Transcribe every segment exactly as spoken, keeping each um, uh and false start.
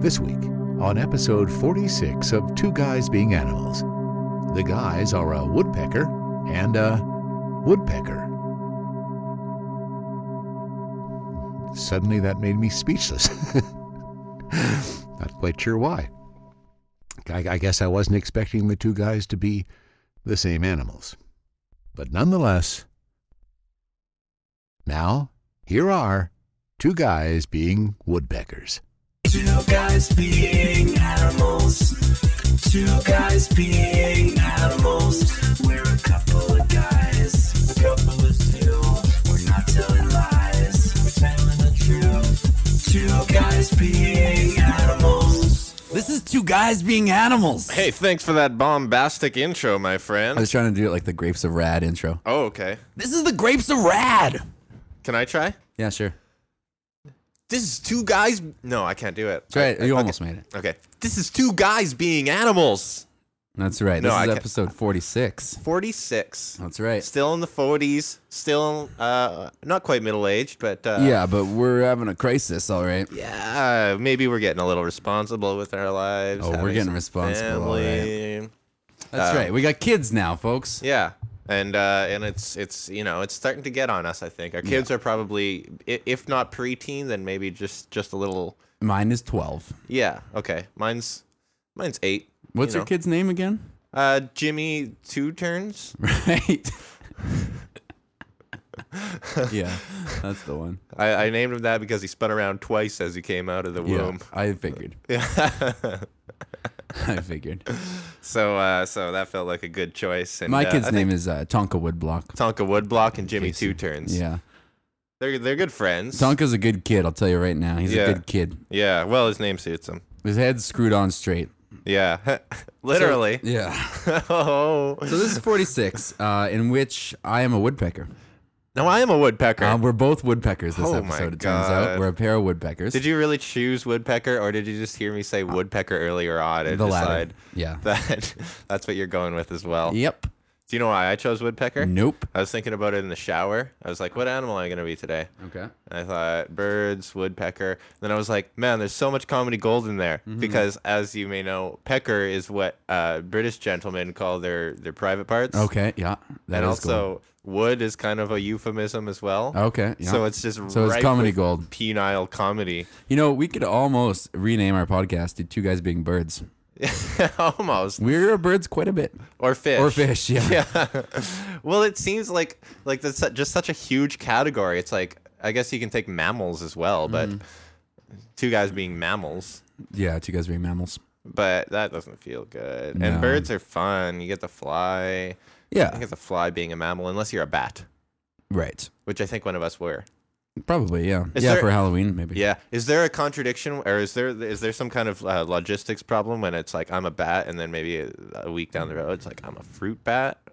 This week, on episode forty-six of Two Guys Being Animals, the guys are a woodpecker and a woodpecker. Suddenly that made me speechless. Not quite sure why. I, I guess I wasn't expecting the two guys to be the same animals. But nonetheless, now, here are two guys being woodpeckers. Two guys being animals. Two guys being animals. We're a couple of guys. A couple of two. We're not telling lies. We're telling the truth. Two guys being animals. This is Two Guys Being Animals. Hey, thanks for that bombastic intro, my friend. I was trying to do it like the Grapes of Rad intro. Oh, okay. This is the Grapes of Rad. Can I try? Yeah, sure. This is two guys... No, I can't do it. That's right. I, You okay. almost made it. Okay. This is two guys being animals. That's right. No, This I is can't- episode forty-six. forty-six. That's right. Still in the forties. Still uh, not quite middle-aged, but... Uh, Yeah, but we're having a crisis, all right. Yeah, maybe we're getting a little responsible with our lives. Oh, we're having getting some responsible, all family. That's Uh, right. We got kids now, folks. Yeah. And uh, and it's it's you know it's starting to get on us. I think our kids are probably i- if not preteen, then maybe just just a little. Mine is twelve. Yeah. Okay. Mine's mine's eight. What's you your know. kid's name again? Uh, Jimmy Two Turns. Right. Yeah, that's the one. I, I named him that because he spun around twice as he came out of the Yeah, womb. I figured. Yeah. I figured. so uh, so that felt like a good choice. And, My uh, kid's I name think is uh, Tonka Woodblock. Tonka Woodblock and Jimmy Casey. Two Turns. Yeah. They're they're good friends. Tonka's a good kid, I'll tell you right now. He's Yeah. a good kid. Yeah. Well, his name suits him. His head's screwed on straight. Yeah. Literally. So- yeah. oh. So this is forty-six, uh, in which I am a woodpecker. No, I am a woodpecker. Uh, we're both woodpeckers this Oh my episode, it turns out. God. We're a pair of woodpeckers. Did you really choose woodpecker, or did you just hear me say woodpecker earlier on and The latter. decide Yeah. that that's what you're going with as well? Yep. Do you know why I chose woodpecker? Nope. I was thinking about it in the shower. I was like, what animal am I going to be today? Okay. And I thought birds, woodpecker. Then I was like, man, there's so much comedy gold in there. Mm-hmm. Because as you may know, pecker is what uh, British gentlemen call their, their private parts. Okay, yeah. That and is also, wood is kind of a euphemism as well. gold. Okay, yeah. So it's just So it's ripe comedy with gold. penile comedy. You know, we could almost rename our podcast to Two Guys Being Birds. Almost. We're birds quite a bit. Or fish. Or fish, yeah. Yeah. Well, it seems like like that's su- just such a huge category. It's like I guess you can take mammals as well, but Mm-hmm. two guys being mammals. Yeah, Two Guys Being Mammals. But that doesn't feel good. No. And birds are fun. You get to fly. Yeah, You get to fly being a mammal, unless you're a bat, right. which I think one of us were. Probably, yeah. Is yeah, there- for Halloween, maybe. Yeah. Is there a contradiction, or is there is there some kind of uh, logistics problem when it's like I'm a bat, and then maybe a, a week down the road it's like I'm a fruit bat?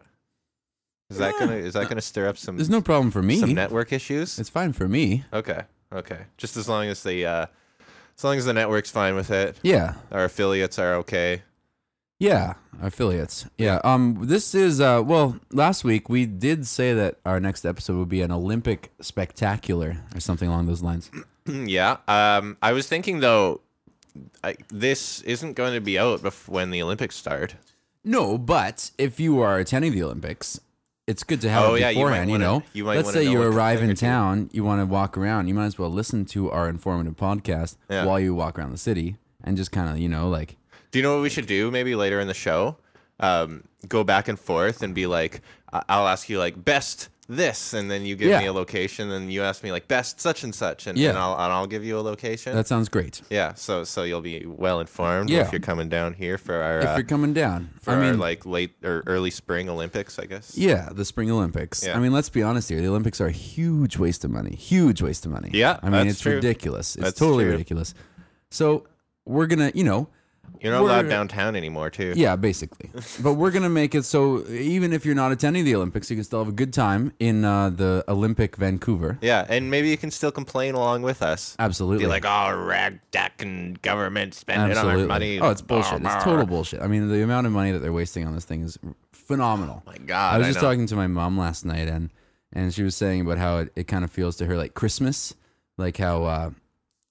Is that Yeah. gonna is that gonna stir up some There's no problem for me. some network issues? It's fine for me. Okay. Okay. Just as long as the uh, as long as the network's fine with it, Yeah. our affiliates are okay. Yeah, affiliates. Yeah. Um. This is uh. Well, last week we did say that our next episode would be an Olympic spectacular or something along those lines. Yeah. Um. I was thinking though, I, this isn't going to be out bef- when the Olympics start. No, but if you are attending the Olympics, it's good to have Oh, it yeah, you might beforehand. You, wanna- know, you might let's wanna say know you a arrive thing in or two. town, you want to walk around. You might as well listen to our informative podcast Yeah. while you walk around the city and just kind of, you know, like. Do you know what we should do? Maybe later in the show, um, go back and forth and be like, I- I'll ask you like best this, and then you give Yeah. me a location, and you ask me like best such and such, and, Yeah. and I'll and I'll give you a location. That sounds great. yeah. So so you'll be well informed Yeah. if you're coming down here for our If uh, you're coming down, for I our mean, like late or early spring Olympics, I guess. yeah, the Spring Olympics. Yeah. I mean, let's be honest here. The Olympics are a huge waste of money. Huge waste of money. Yeah, I mean, that's it's true. ridiculous. It's That's totally true. ridiculous. So we're gonna, you know, You're not allowed We're- downtown anymore, too. yeah, basically. But we're gonna make it so even if you're not attending the Olympics, you can still have a good time in uh, the Olympic Vancouver. Yeah, and maybe you can still complain along with us. Absolutely. Be like, oh, ragtacking government spending Absolutely. our money. Oh, it's bullshit. Blah, It's blah. total bullshit. I mean, the amount of money that they're wasting on this thing is phenomenal. My God, I was I just know. talking to my mom last night, and and she was saying about how it, it kind of feels to her like Christmas, like how uh,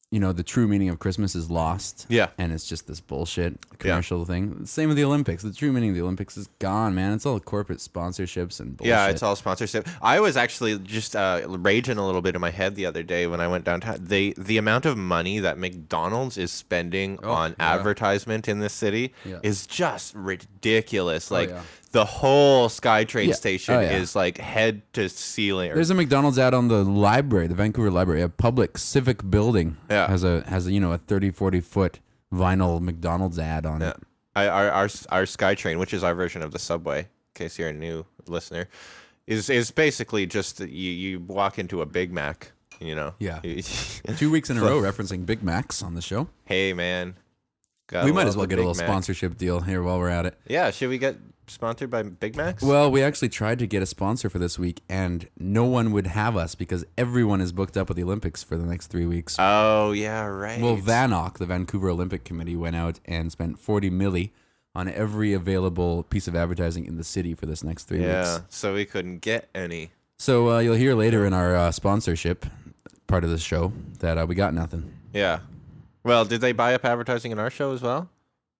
you know, the true meaning of Christmas is lost. Yeah. And it's just this bullshit commercial thing. Same with the Olympics. The true meaning of the Olympics is gone, man. It's all corporate sponsorships and bullshit. Yeah, it's all sponsorship. I was actually just uh, raging a little bit in my head the other day when I went downtown. They the amount of money that McDonald's is spending Oh, on yeah. advertisement in this city Yeah. is just ridiculous. Like yeah. the whole SkyTrain Yeah. station Oh, yeah. is like head to ceiling. or- There's a McDonald's ad on the library, the Vancouver Library, a public civic building. Yeah. Has a has a you know a thirty, forty foot vinyl McDonald's ad on Yeah. it. I, our, our our SkyTrain, which is our version of the subway, in case you're a new listener, is is basically just that you you walk into a Big Mac, you know. Yeah. Two weeks in a row referencing Big Macs on the show. Hey man, Gotta we might love as well the get a Big little Mac. sponsorship deal here while we're at it. Yeah, should we get sponsored by Big Macs? Well, we actually tried to get a sponsor for this week, and no one would have us because everyone is booked up with the Olympics for the next three weeks. oh yeah, right. Well, VANOC, the Vancouver Olympic Committee, went out and spent forty milli on every available piece of advertising in the city for this next three yeah, weeks. so we couldn't get any. So uh, you'll hear later in our uh, sponsorship part of the show that uh, we got nothing. Yeah. Well, did they buy up advertising in our show as well?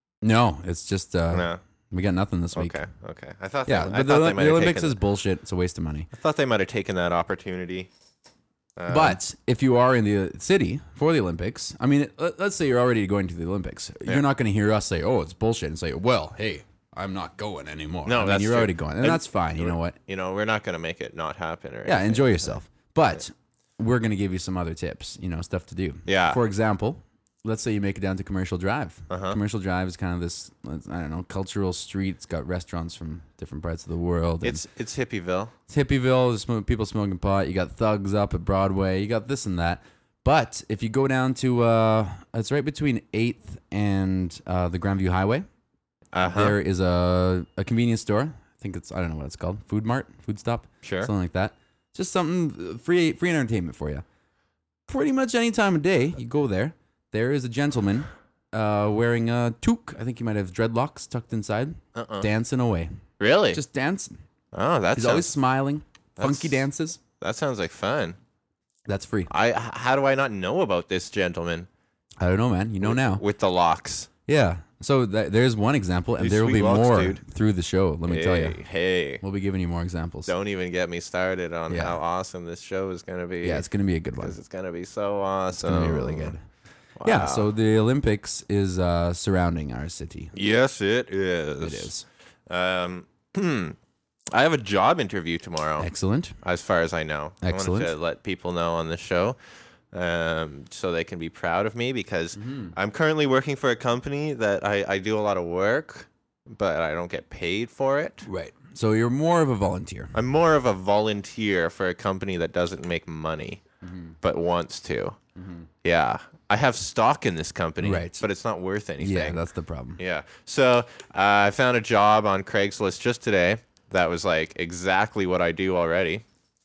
No, it's just uh, No. we got nothing this week. Okay. Okay. I thought. Yeah, they, I but the, thought they the might have Olympics taken, is bullshit. It's a waste of money. I thought they might have taken that opportunity. Um, But if you are in the city for the Olympics, I mean, let- let's say you're already going to the Olympics. Yeah. You're not going to hear us say, "Oh, it's bullshit," and say, "Well, hey, I'm not going anymore." No, I mean, that's you're true. already going, and, And- that's fine. You know what? you know, we're not going to make it not happen. Or Yeah, anything. enjoy yourself. But we're going to give you some other tips. You know, stuff to do. Yeah. For example, let's say you make it down to Commercial Drive. Uh-huh. Commercial Drive is kind of this, I don't know, cultural street. It's got restaurants from different parts of the world. and It's it's Hippieville. It's Hippieville. There's sm- people smoking pot. You got thugs up at Broadway. You got this and that. But if you go down to, uh, it's right between eighth and uh, the Grandview Highway. Uh huh. There is a, a convenience store. I think it's, I don't know what it's called. Food Mart? Food Stop? Sure. Something like that. Just something uh, free, free entertainment for you. Pretty much any time of day, you go there. There is a gentleman uh, wearing a toque. I think he might have dreadlocks tucked inside, Uh-uh. dancing away. Really? Just dancing. oh, that He's sounds always smiling. Funky that's- dances. that sounds like fun. That's free. I h- how do I not know about this gentleman I don't know, man. You know now. with the locks? Yeah. So th- there's one example, and These there will sweet be locks, more dude. through the show. Let me hey, tell you. Hey, We'll be giving you more examples. don't even get me started on Yeah. how awesome this show is going to be. Yeah, it's going to be a good one. because it's going to be so awesome. It's going to be really good. Yeah, so the Olympics is uh, surrounding our city. Yes, it is. It is. Um, I have a job interview tomorrow. Excellent. As far as I know. Excellent. I wanted to let people know on the show um, so they can be proud of me because Mm-hmm. I'm currently working for a company that I, I do a lot of work, but I don't get paid for it. Right. So you're more of a volunteer. I'm more of a volunteer for a company that doesn't make money, Mm-hmm. but wants to. Yeah. I have stock in this company, Right. but it's not worth anything. Yeah, that's the problem. Yeah. So uh, I found a job on Craigslist just today that was like exactly what I do already.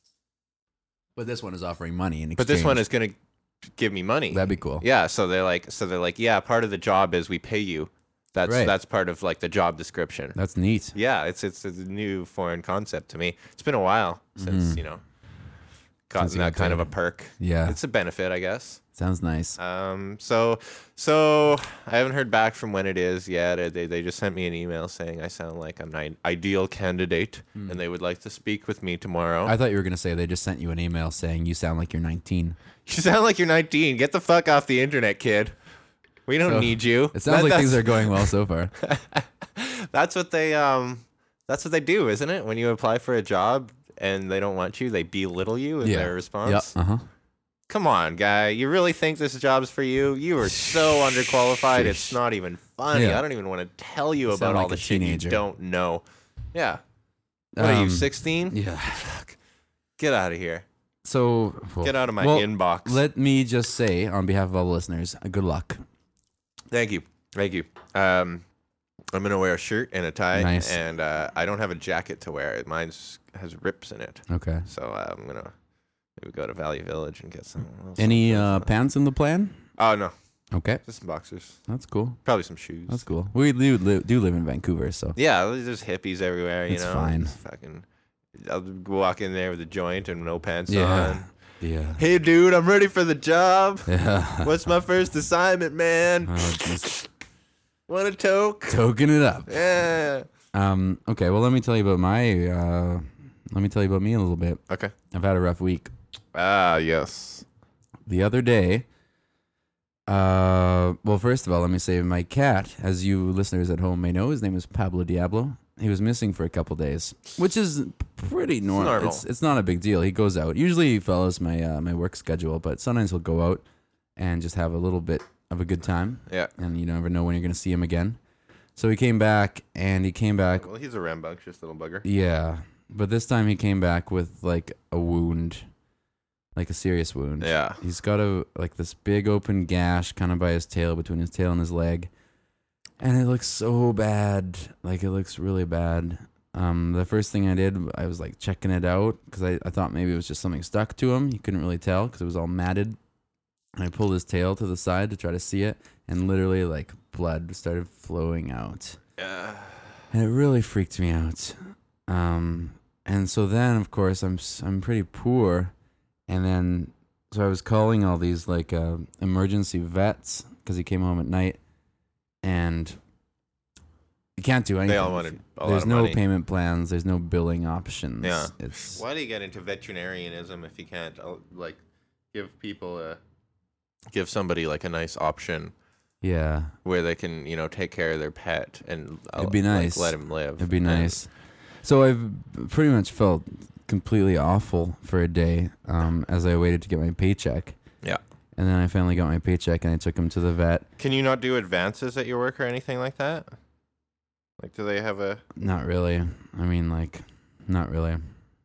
But this one is offering money in exchange. But this one is going to give me money. That'd be cool. Yeah. So they're like, so they're like, yeah, part of the job is we pay you. That's Right. that's part of like the job description. That's neat. Yeah. It's it's a new foreign concept to me. It's been a while since you know gotten Since you that got kind to- of a perk. Yeah. It's a benefit, I guess. Sounds nice. Um, so, so I haven't heard back from when it is yet. Uh, They, they just sent me an email saying I sound like I'm an ideal candidate and they would like to speak with me tomorrow. Hmm. I thought you were going to say they just sent you an email saying you sound like you're nineteen. You sound like you're nineteen. Get the fuck off the internet, kid. We don't So, need you. It sounds That- like things that's- are going well so far. That's what they um. That's what they do, isn't it? When you apply for a job and they don't want you, they belittle you in Yeah. their response. Yeah. Uh huh. Come on, guy. You really think this job's for you? You are so underqualified. It's Sheesh. not even funny. Yeah. I don't even want to tell you You about sound all like the a shit teenager. you don't know. Yeah. What are you, Um, sixteen? Yeah. Fuck. Get out of here. So well, Get out of my well, inbox. Let me just say, on behalf of all the listeners, uh, good luck. Thank you. Thank you. Um, I'm gonna wear a shirt and a tie, Nice. and uh, I don't have a jacket to wear. Mine's has rips in it, Okay. so uh, I'm gonna maybe go to Valley Village and get some. Any something uh, fun. pants in the plan? Oh no, Okay. just some boxers. That's cool. Probably some shoes. That's cool. We do live, do live in Vancouver, so Yeah, there's hippies everywhere. You It's know, fine. Just fucking, I'll walk in there with a joint and no pants yeah. on. Yeah. Hey, dude, I'm ready for the job. Yeah. What's my first assignment, man? Oh, jeez. Want a toke? Token it up. Yeah. Um. Okay. Well, let me tell you about my. Uh, let me tell you about me a little bit. Okay. I've had a rough week. Ah, yes. The other day. Uh. Well, first of all, let me say my cat, as you listeners at home may know, his name is Pablo Diablo. He was missing for a couple days, which is pretty normal. normal. It's it's not a big deal. He goes out. Usually he follows my uh, my work schedule, but sometimes he'll go out and just have a little bit of a good time. Yeah. And you never know when you're going to see him again. So he came back, and he came back. Well, he's a rambunctious little bugger. Yeah, but this time he came back with like a wound, like a serious wound. Yeah. He's got a like this big open gash kind of by his tail, between his tail and his leg. And it looks so bad. Like, it looks really bad. Um, the first thing I did, I was like checking it out because I, I thought maybe it was just something stuck to him. You couldn't really tell because it was all matted. And I pulled his tail to the side to try to see it, and literally like blood started flowing out. Yeah. And it really freaked me out. Um, and so then, of course, I'm s- I'm pretty poor, and then so I was calling all these like uh, emergency vets because he came home at night, and you can't do anything. They all wanted a lot There's of no money. payment plans. There's no billing options. Yeah. It's Why do you get into veterinarianism if you can't uh, like give people a give somebody like a nice option yeah. where they can, you know, take care of their pet and uh, It'd be nice. like, let him live. It'd be And- nice. So I've pretty much felt completely awful for a day um, as I waited to get my paycheck. Yeah. And then I finally got my paycheck, and I took him to the vet. Can you not do advances at your work or anything like that? Like, do they have a? Not really. I mean, like, not really.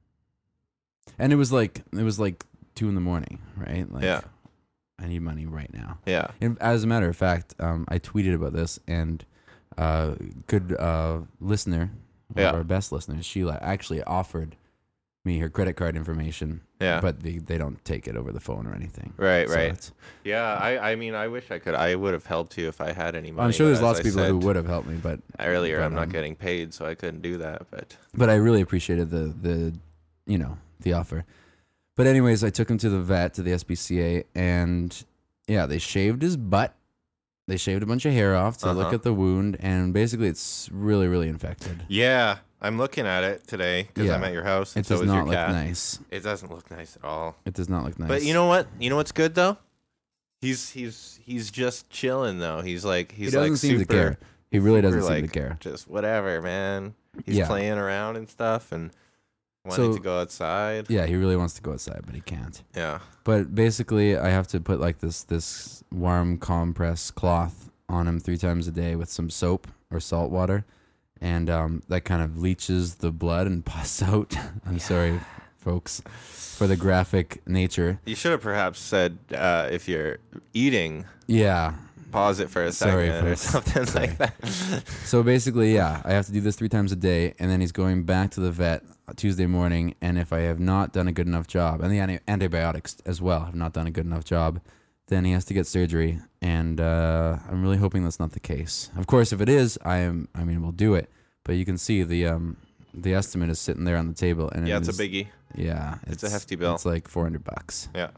And it was like it was like two in the morning, right? Like, Yeah. I need money right now. Yeah. And as a matter of fact, um, I tweeted about this, and uh, good uh, listener, one Yeah. of our best listeners, Sheila, actually offered me her credit card information. Yeah. But they, they don't take it over the phone or anything. Right. So right. it's- Yeah. I. I mean, I wish I could. I would have helped you if I had any money. I'm sure but there's as lots I of people who said would have helped me, but Earlier, but, I'm not um, getting paid, so I couldn't do that. But But I really appreciated the the you know the offer. But anyways, I took him to the vet, to the S P C A, and yeah, they shaved his butt. They shaved a bunch of hair off to look Uh-huh. at the wound, and basically it's really really infected. yeah, I'm looking at it today because Yeah. I'm at your house, and It so does is not your look cat. nice. It doesn't look nice at all. It does not look nice. But you know what? You know what's good though? He's he's he's just chilling though. He's like he he's doesn't like seem super, to care. He really doesn't super, seem like, to care. Just whatever, man. He's Yeah. playing around and stuff and wanting So- to go outside. Yeah, he really wants to go outside, but he can't. Yeah. But basically, I have to put like this this warm compress cloth on him three times a day with some soap or salt water, and um, that kind of leaches the blood and pus out. I'm sorry, folks, for the graphic nature. You should have perhaps said uh, if you're eating, Yeah. pause it for a second Sorry, or folks. something Sorry. like that. So basically, yeah, I have to do this three times a day, and then he's going back to the vet Tuesday morning. And if I have not done a good enough job, and the anti- antibiotics as well have not done a good enough job, then he has to get surgery. And uh, I'm really hoping that's not the case. Of course, if it is, I am. I mean, we'll do it. But you can see the um, the estimate is sitting there on the table, and Yeah, it it's a is- biggie. Yeah, It's a hefty bill. It's like four hundred bucks. Yeah.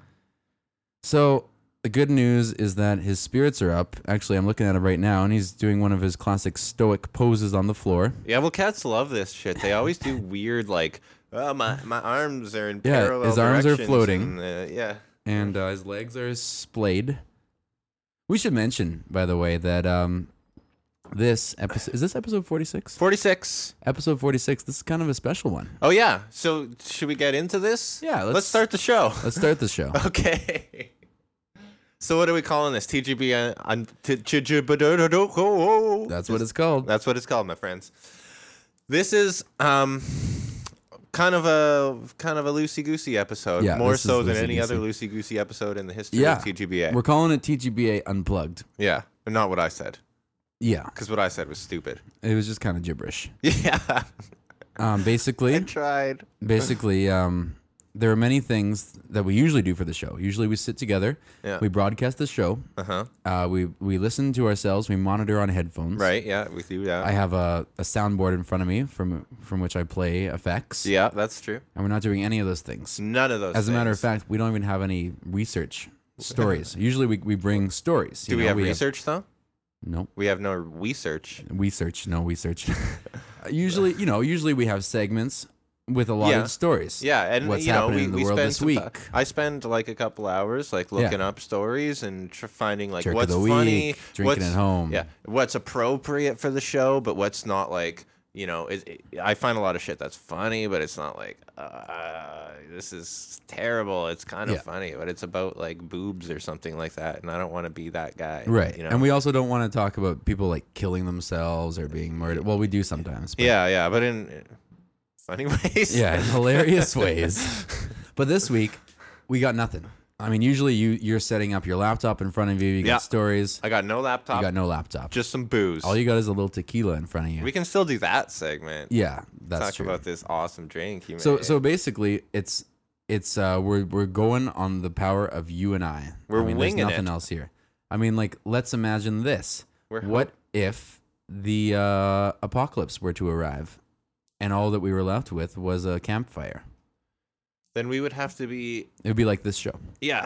So the good news is that his spirits are up. Actually, I'm looking at him right now, and he's doing one of his classic stoic poses on the floor. Yeah, well, cats love this shit. They always do weird, like, oh, my, my arms are in Yeah, parallel his arms are directions," floating. and, uh, yeah. And uh, his legs are splayed. We should mention, by the way, that um, this episode is this episode forty-six. forty-six. Episode forty-six. This is kind of a special one. Oh, yeah. So, should we get into this? Yeah, let's- Let's start the show. Let's start the show. Okay. So, what are we calling this? T G B? uh, un- t- T G B- do- do- do- oh. That's what it's called. That's what it's called, my friends. This is um kind of a kind of a loosey goosey episode, Yeah, more this is so than any loosey-goosey. other loosey goosey episode in the history Yeah, of T G B A. We're calling it T G B A Unplugged. Yeah, but not what I said, Yeah, because what I said was stupid. it was just kind of gibberish. Yeah, Um, I basically, tried. basically, um, there are many things that we usually do for the show. Usually we sit together, Yeah. we broadcast the show, Uh-huh. uh, we we listen to ourselves, we monitor on headphones. Right, yeah, we do that. I have a, a soundboard in front of me from from which I play effects. Yeah, that's true. And we're not doing any of those things. None of those As a matter of things. fact, we don't even have any research stories. Usually we, we bring stories. Do you we know, have research, though? No. We have no research. We search, no we search. usually, you know, usually we have segments with a lot Yeah. of stories. Yeah, and what's you know, happening we, in the we world spend this some week. ti- I spend like a couple hours like looking up stories and tr- finding like Jerk of what's the funny, week, drinking what's, at home. Yeah, what's appropriate for the show, but what's not like you know. It, it, I find a lot of shit that's funny, but it's not like uh, this is terrible. It's kind of Yeah. funny, but it's about like boobs or something like that, and I don't want to be that guy. Right. You know? And we also don't want to talk about people like killing themselves or being murdered. Well, we do sometimes. But yeah, yeah, but in, in funny ways. Yeah, in hilarious ways. But this week, we got nothing. I mean, usually you, you're setting up your laptop in front of you. You got Yeah. stories. I got no laptop. You got no laptop. just some booze. All you got is a little tequila in front of you. we can still do that segment. yeah, that's Talk true. about this awesome drink you made. So so basically, it's it's uh we're we're going on the power of you and I. We're I mean, winging there's nothing it. else here. I mean, like, let's imagine this. We're What if the uh, apocalypse were to arrive, and all that we were left with was a campfire? then we would have to be It would be like this show. yeah.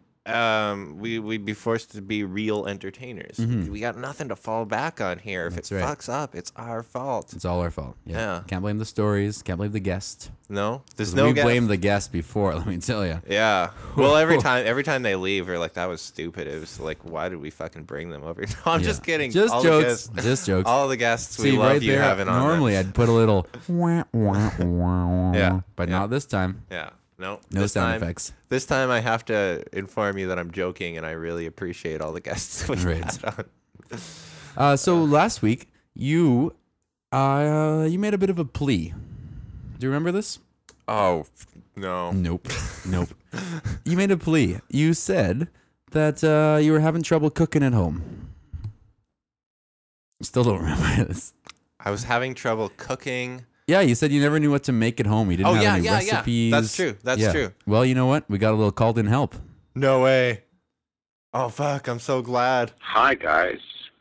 Um, we we'd be forced to be real entertainers. Mhm. We got nothing to fall back on here. If That's it right. fucks up, it's our fault. It's all our fault. Yeah. Yeah. Can't blame the stories. Can't blame the guest. No, there's 'Cause no we guess. blamed the guest before. Let me tell you. Yeah. Well, every time every time they leave, we're like, that was stupid. It was like, why did we fucking bring them over? No, I'm just kidding. Just all The jokes. guests, Just jokes. all the guests See, we love right you there. having on. Normally, them. I'd put a little. Wah, wah, wah, Yeah, But yeah. not this time. Yeah. No. No this sound time, effects. This time I have to inform you that I'm joking, and I really appreciate all the guests we Right. had on. Uh, so last week you, uh, you made a bit of a plea. Do you remember this? Oh no. Nope. Nope. You made a plea. You said that uh, you were having trouble cooking at home. Still don't remember this. I was having trouble cooking. Yeah, you said you never knew what to make at home. You didn't Oh, have yeah, any yeah, yeah. recipes. That's true. That's Yeah. true. Well, you know what? We got a little called in help. No way. Oh fuck! I'm so glad. Hi, guys.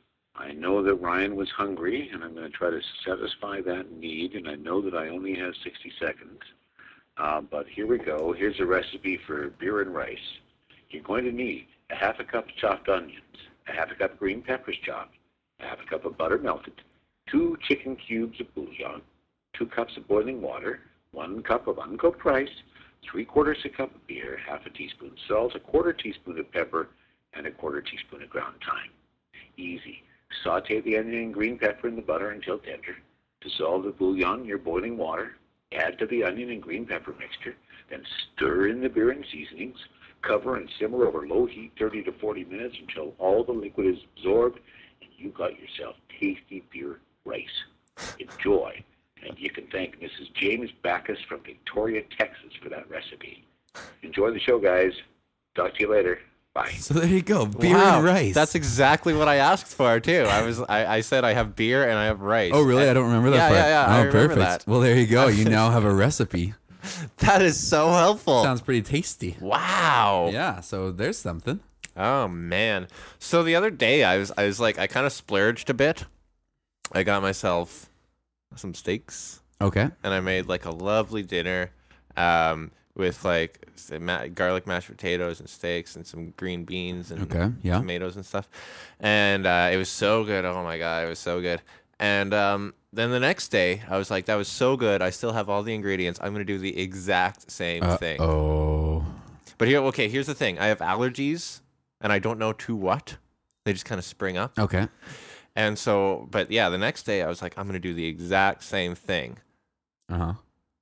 I know that Ryan was hungry, and I'm going to try to satisfy that need, and I know that I only have sixty seconds. Uh, but here we go. Here's a recipe for beer and rice. You're going to need a half a cup of chopped onions, a half a cup of green peppers chopped, a half a cup of butter melted, two chicken cubes of bouillon, two cups of boiling water, one cup of uncooked rice, three quarters a cup of beer, half a teaspoon salt, a quarter teaspoon of pepper, and a quarter teaspoon of ground thyme. Easy. Saute the onion and green pepper in the butter until tender. Dissolve the bouillon in your boiling water. Add to the onion and green pepper mixture. Then stir in the beer and seasonings. Cover and simmer over low heat thirty to forty minutes until all the liquid is absorbed, and you got yourself tasty beer rice. Enjoy. And you can thank Missus James Backus from Victoria, Texas for that recipe. Enjoy the show, guys. Talk to you later. Bye. So there you go. Beer Wow, and rice. That's exactly what I asked for too. I was I, I said I have beer and I have rice. Oh, really? And- I don't remember that yeah, part. Yeah, yeah, Oh, I remember perfect. that. Well, there you go. You now have a recipe. That is so helpful. Sounds pretty tasty. Wow. Yeah, so there's something. Oh man. So the other day I was I was like I kind of splurged a bit. I got myself some steaks Okay. and I made like a lovely dinner um, with like some ma- garlic mashed potatoes and steaks and some green beans and Okay, yeah. tomatoes and stuff. And uh, it was so good. Oh my god, it was so good. And um, then the next day I was like, that was so good. I still have all the ingredients. I'm gonna do the exact same thing. Oh. But here, okay, here's the thing. I have allergies, and I don't know to what. They just kind of spring up. Okay. And so, but yeah, the next day I was like, I'm going to do the exact same thing. Uh-huh.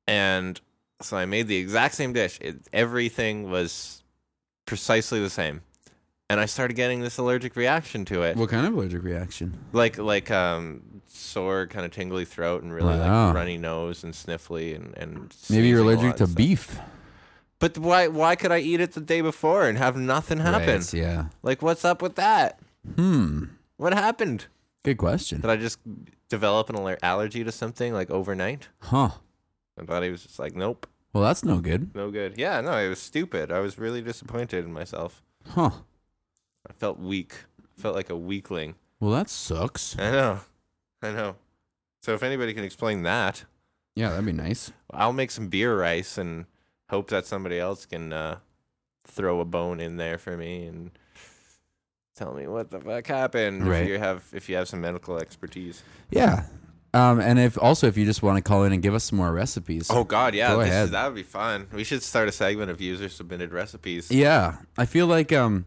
And so I made the exact same dish. It, everything was precisely the same. And I started getting this allergic reaction to it. What kind of allergic reaction? Like, like um, sore, kind of tingly throat and really Wow. like runny nose and sniffly and, and Maybe you're sneezing a allergic lot to and stuff. beef. But why, why could I eat it the day before and have nothing happen? Right, yeah. Like, what's up with that? Hmm. What happened? Good question. Did I just develop an aller- allergy to something like overnight? Huh. I thought he was just like, nope. Well, that's no good. No good. Yeah, no, it was stupid. I was really disappointed in myself. Huh. I felt weak. I felt like a weakling. Well, that sucks. I know. I know. So if anybody can explain that, Yeah, that'd be nice. I'll make some beer rice and hope that somebody else can uh, throw a bone in there for me and tell me what the fuck happened. Right. If you have if you have some medical expertise. Yeah. Um, and if also if you just want to call in and give us some more recipes. Oh God, yeah, Go this ahead. Is, that would be fun. We should start a segment of user submitted recipes. Yeah, I feel like um,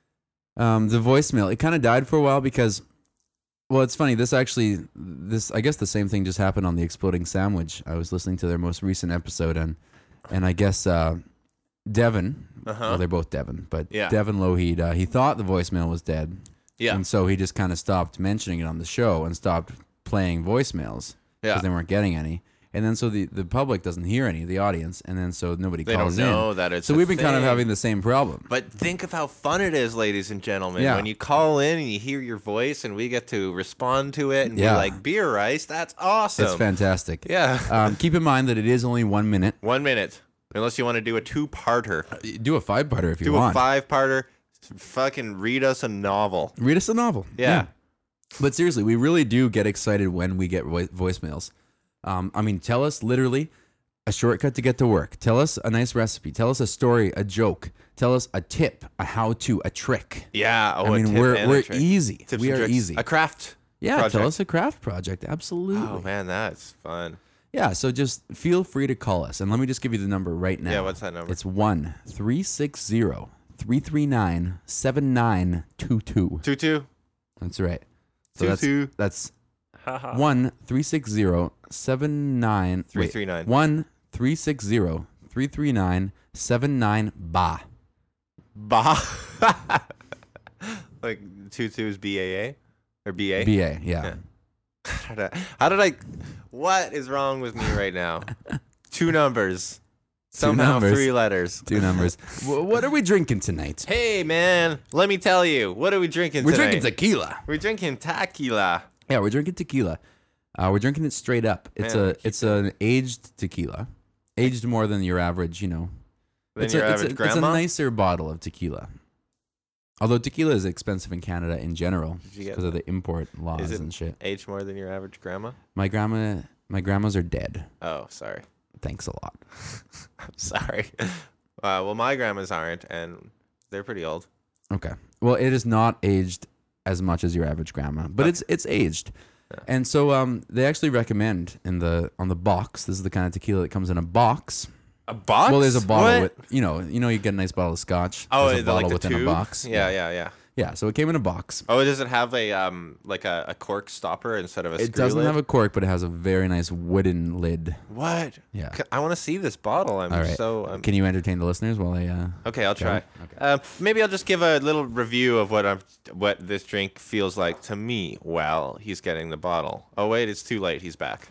um, the voicemail, it kind of died for a while because, well, it's funny. This actually, this I guess the same thing just happened on the Exploding Sandwich. I was listening to their most recent episode, and and I guess uh, Devin, Uh-huh. well, they're both Devin, but Yeah. Devin Lougheed, uh, he thought the voicemail was dead, Yeah. and so he just kind of stopped mentioning it on the show and stopped playing voicemails because Yeah. they weren't getting any. And then so the, the public doesn't hear any, the audience, and then so nobody They calls don't know in. that it's so a we've been kind of thing. having the same problem. But think of how fun it is, ladies and gentlemen, Yeah. when you call in and you hear your voice and we get to respond to it and Yeah. be like, beer rice, that's awesome. It's fantastic. Yeah. Um, keep in mind that it is only one minute. One minute. Unless you want to do a two-parter. Do a five-parter if you Do want. a five-parter. Fucking read us a novel. Read us a novel. Yeah. But seriously, we really do get excited when we get vo- voicemails. Um, I mean, tell us literally a shortcut to get to work. Tell us a nice recipe. Tell us a story, a joke. Tell us a tip, a how-to, a trick. Yeah. Oh, I a mean, tip we're and a we're trick. easy. Tips we and are tricks. easy. A craft Yeah, project. tell us a craft project. Absolutely. Oh, man, that's fun. Yeah, so just feel free to call us. And let me just give you the number right now. Yeah, what's that number? It's one three six zero, three three nine, seven nine two two. Two-two. That's right. So Two-two. that's that's one three six zero seven nine Three three nine. one three six zero three three nine seven nine ba. Bah. Like two-two is B A A? Or B A? B A, yeah. Yeah. How did I- How did I... What is wrong with me right now? Two numbers. Somehow numbers. three letters. Two numbers. W- what are we drinking tonight? Hey, man. Let me tell you. What are we drinking We're tonight? drinking tequila. We're drinking tequila. Yeah, we're drinking tequila. Uh, we're drinking it straight up. It's Man, a it's an aged tequila, aged more than your average, you know. Than it's your a, it's average a, It's a grandma? nicer bottle of tequila. Although tequila is expensive in Canada in general you get because of the import laws Is it and shit. age more than your average grandma? My grandma, my grandmas are dead. Oh, sorry. Thanks a lot. I'm sorry. Uh, well, my grandmas aren't, and they're pretty old. Okay. Well, it is not aged as much as your average grandma, but it's it's aged. And so um, they actually recommend in the on the box. This is the kind of tequila that comes in a box. A box? Well, there's a bottle What? with you know you know you get a nice bottle of scotch. Oh, there's a the, like bottle the within tube? a box. Yeah, yeah, yeah. Yeah, so it came in a box. Oh, does it have a um like a, a cork stopper instead of a It screw doesn't lid? have a cork, but it has a very nice wooden lid. What? Yeah. C- I want to see this bottle. I'm All right. so um, Can you entertain the listeners while I? Uh, okay. I'll try. Okay. Uh, maybe I'll just give a little review of what I'm what this drink feels like to me. While he's getting the bottle. Oh wait, it's too late. He's back.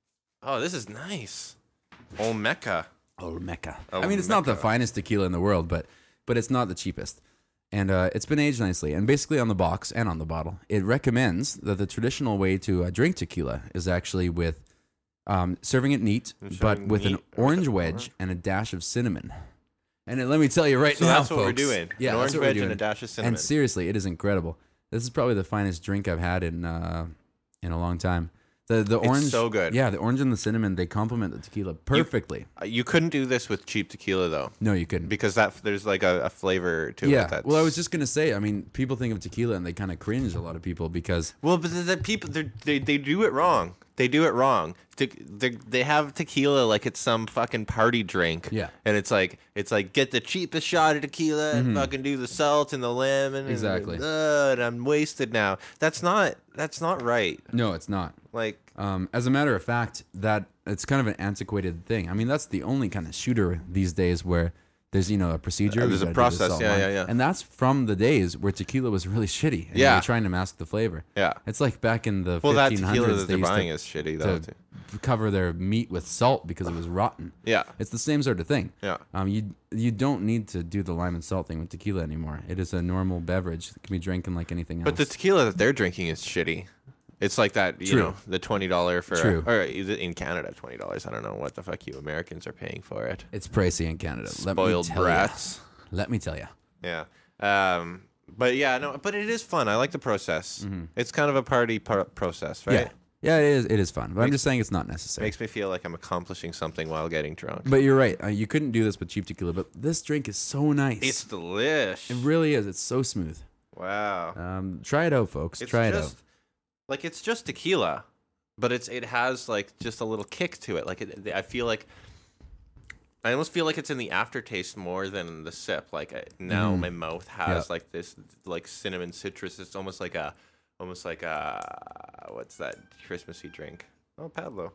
Oh, this is nice. Olmeca. Olmeca. Olmeca. I mean, it's not the finest tequila in the world, but but it's not the cheapest. And uh, it's been aged nicely. And basically on the box and on the bottle, it recommends that the traditional way to uh, drink tequila is actually with um, serving it neat, And but serving with an neat with orange an wedge orange. and a dash of cinnamon. And it, let me tell you right So now, that's what we're folks, doing. Yeah, An that's orange what we're wedge doing. and a dash of cinnamon. And seriously, it is incredible. This is probably the finest drink I've had in uh, in a long time. The the It's orange, so good. Yeah, the orange and the cinnamon, they complement the tequila perfectly. Uh, You couldn't do this with cheap tequila though, no, you couldn't. because that there's like a, a flavor to Yeah. it. That's, Well, I was just gonna say. I mean, people think of tequila and they kind of cringe. A lot of people because Well, but the, the people they're- they they do it wrong. They do it wrong. Te- They they have tequila like it's some fucking party drink. Yeah. And it's like it's like get the cheapest shot of tequila and fucking do the salt and the lemon. And, Exactly. uh, and I'm wasted now. That's not that's not right. no, it's not. Like Um, as a matter of fact, that it's kind of an antiquated thing. I mean, that's the only kind of shooter these days where there's you know a procedure. Uh, you there's a gotta do this process, salt yeah, line. yeah, yeah. And that's from the days where tequila was really shitty. And Yeah. they were trying to mask the flavor. Yeah. It's like back in the well, that fifteen tequila hundreds. that they they're used buying to, is shitty though. to Too. cover their meat with salt because it was rotten. Yeah. It's the same sort of thing. Yeah. Um, you you don't need to do the lime and salt thing with tequila anymore. It is a normal beverage that can be drinking like anything else. But the tequila that they're drinking is shitty. It's like that, you True. know, the twenty dollars for, True. or is it in Canada, twenty dollars. I don't know what the fuck you Americans are paying for it. It's pricey in Canada. Spoiled Let me tell brats. Ya. Let me tell you. Yeah. Um, but yeah, no, but it is fun. I like the process. It's kind of a party par- process, right? Yeah. Yeah, it is. It is fun. But I'm Makes- just saying it's not necessary. Makes me feel like I'm accomplishing something while getting drunk. But you're right. Uh, you couldn't do this with cheap tequila. But this drink is so nice. It's delish. it really is. It's so smooth. Wow. Um, try it out, folks. It's try it just, out. Like it's just tequila, but it's it has like just a little kick to it. Like it, I feel like I almost feel like it's in the aftertaste more than the sip. Like I, now Mhm. my mouth has Yeah. like this like cinnamon citrus. It's almost like a almost like a what's that Christmassy drink? Oh, Pablo.